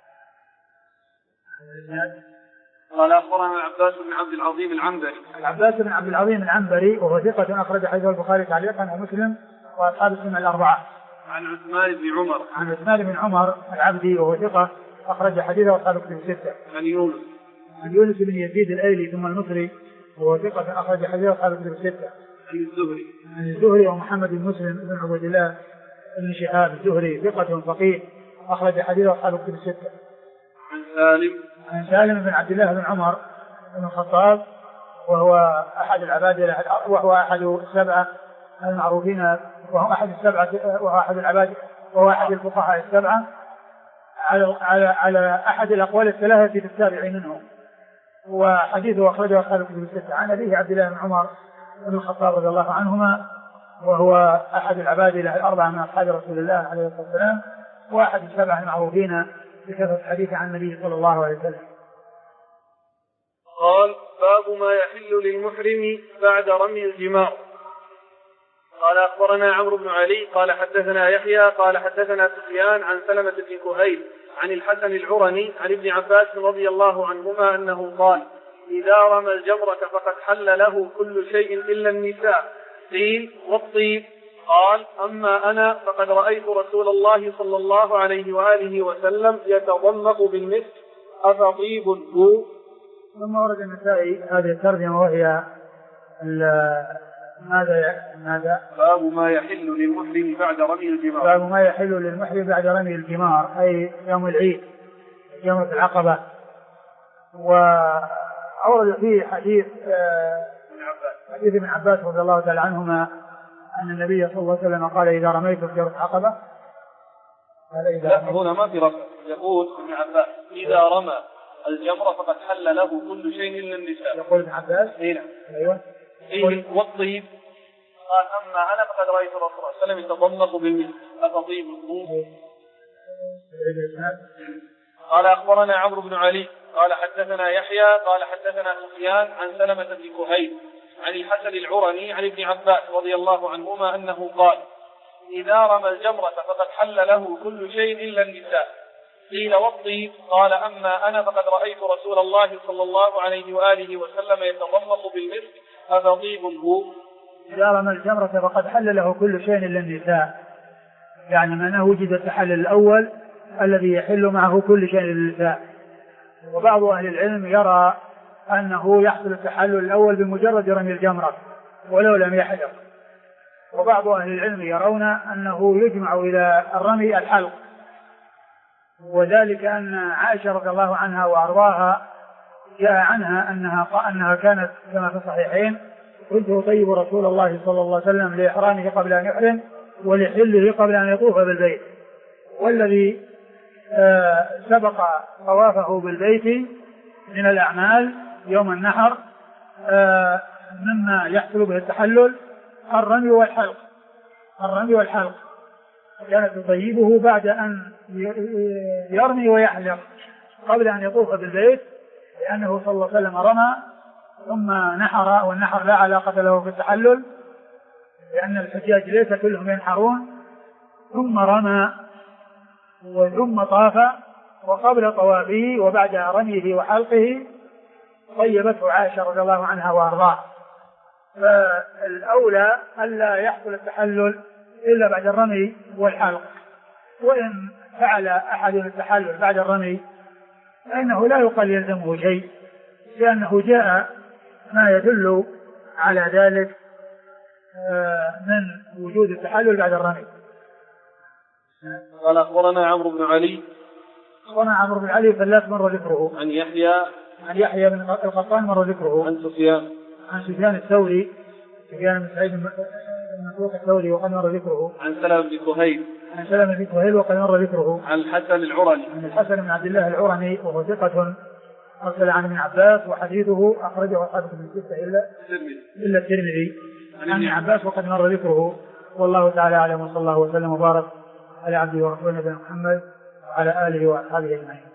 قال أخبرنا العباس بن عبد العظيم العنبري. العباس بن عبد العظيم العنبري وهو ثقة أخرج حديث البخاري تعليقا ومسلم وأصحاب السنة الأربعة. عن عثمان بن عمر. عن عثمان بن عمر العبدي وهو ثقة أخرج حديثه وأصحاب الكتب الستة. عن يونس. عن يونس بن يزيد الأيلي ثم المصري وهو ثقة أخرج حديثه وأصحاب الكتب الستة. عن الزهري. عن الزهري ومحمد بن مسلم بن عبد الله بن شهاب الزهري ثقة فقيه أخرج حديثه وأصحاب الكتب الستة. عن سالم. عن سالم بن عبد الله بن عمر بن الخطاب وهو أحد العباد وهو أحد السبعة المعروفين، وهو أحد السبعة وهو أحد العباد وهو أحد الفقهاء السبعة على أحد الأقوال الثلاثة في السابع منهم، وحديثه أخرجه أصحاب الكتب الستة. عن أبيه عبد الله بن عمر بن الخطاب رضي الله عنهما وهو أحد العباد الأربعة من أصحاب رسول الله عليه الصلاة والسلام، وأحد السبعة المعروفين بكثرة الحديث عن النبي صلى الله عليه وسلم. قال: باب ما يحل للمحرم بعد رمي الجمار. قال أخبرنا عمرو بن علي قال حدثنا يحيى قال حدثنا سفيان عن سلمة بن كهيل عن الحسن العرني عن ابن عباس رضي الله عنهما أنه قال: إذا رمى الجمرة فقد حل له كل شيء إلا النساء. قيل: والطيب؟ قال: أما أنا فقد رأيت رسول الله صلى الله عليه وآله وسلم يتضمق بالمسك، أفطيب هو؟ ثم ورد النسائي هذه الترجمة وهي ماذا؟ باب ما يحل للمحرم بعد رمي الجمار. باب ما يحل للمحرم بعد رمي الجمار، أي يوم العيد جمرة العقبة. وأورد فيه حديث ابن عباس رضي الله تعالى عنهما أن النبي صلى الله عليه وسلم قال: إذا رميت في جمرة العقبة. هنا ما في رفع، يقول ابن عباس: إذا رمى الجمرة فقد حل له كل شيء إلا النساء. يقول ابن عباس. هنا. أيوة. والطيب؟ قال: أما أنا فقد رأيت الرسول صلى الله عليه وسلم يتضمق بالمسك، أفطيب هو؟ قال أخبرنا عمرو بن علي قال حدثنا يحيى قال حدثنا سفيان عن سلمة بن كهيل عن الحسن العرني عن ابن عباس رضي الله عنهما أنه قال: إذا رمى الجمرة فقد حل له كل شيء إلا النساء. قيل: والطيب؟ قال: أما أنا فقد رأيت رسول الله صلى الله عليه وآله وسلم يتضمق بالمسك، أفطيب هو؟ إذا رمى الجمرة فقد حل له كل شيء إلا النساء، يعني معناه وجد التحلل الأول الذي يحل معه كل شيء للنساء. وبعض أهل العلم يرى أنه يحصل التحلل الأول بمجرد رمي الجمرة ولو لم يحلق، وبعض أهل العلم يرون أنه يجمع إلى الرمي الحلق، وذلك أن عائشة رضي الله عنها وأرضاها جاء عنها أنها كانت كما في الصحيحين: كنت أطيب رسول الله صلى الله عليه وسلم لإحرامه قبل أن يحرم ولحله قبل أن يطوف بالبيت، والذي سبق طوافه بالبيت من الأعمال يوم النحر مما يحصل به التحلل الرمي والحلق كانت تطيبه بعد أن يرمي ويحلق قبل أن يطوف بالبيت، لأنه صلى الله عليه وسلم رمى ثم نحر، والنحر لا علاقة له بالتحلل لأن الحجاج ليس كلهم ينحرون، ثم رمى ثم طاف، وقبل طوافه وبعد رميه وحلقه طيبته عائشة رضي الله عنها وأرضاها. فالأولى ألا يحصل التحلل إلا بعد الرمي والحلق، وإن فعل أحد التحلل بعد الرمي فإنه لا يقال يلزمه شيء، لأنه جاء ما يدل على ذلك من وجود التحلل بعد الرمي. قال أخبرنا عمرو بن علي فلاس مر ذكره. عن يحيى بن القطان مر ذكره. عن سفيان الثوري، سفيان بن سعيد بن مسروق الثوري وقد مر ذكره. عن سلمة بن كهيل وقد مر ذكره. عن الحسن بن عبد الله العرني وهو ثقة أرسل عن ابن عباس، وحديثه أخرجه أصحاب الكتب الستة إلا الترمذي. عن ابن عباس وقد مر ذكره. والله تعالى أعلم، وصلى الله وسلم وبارك على عبده ورسوله نبينا محمد وعلى آله وأصحابه أجمعين.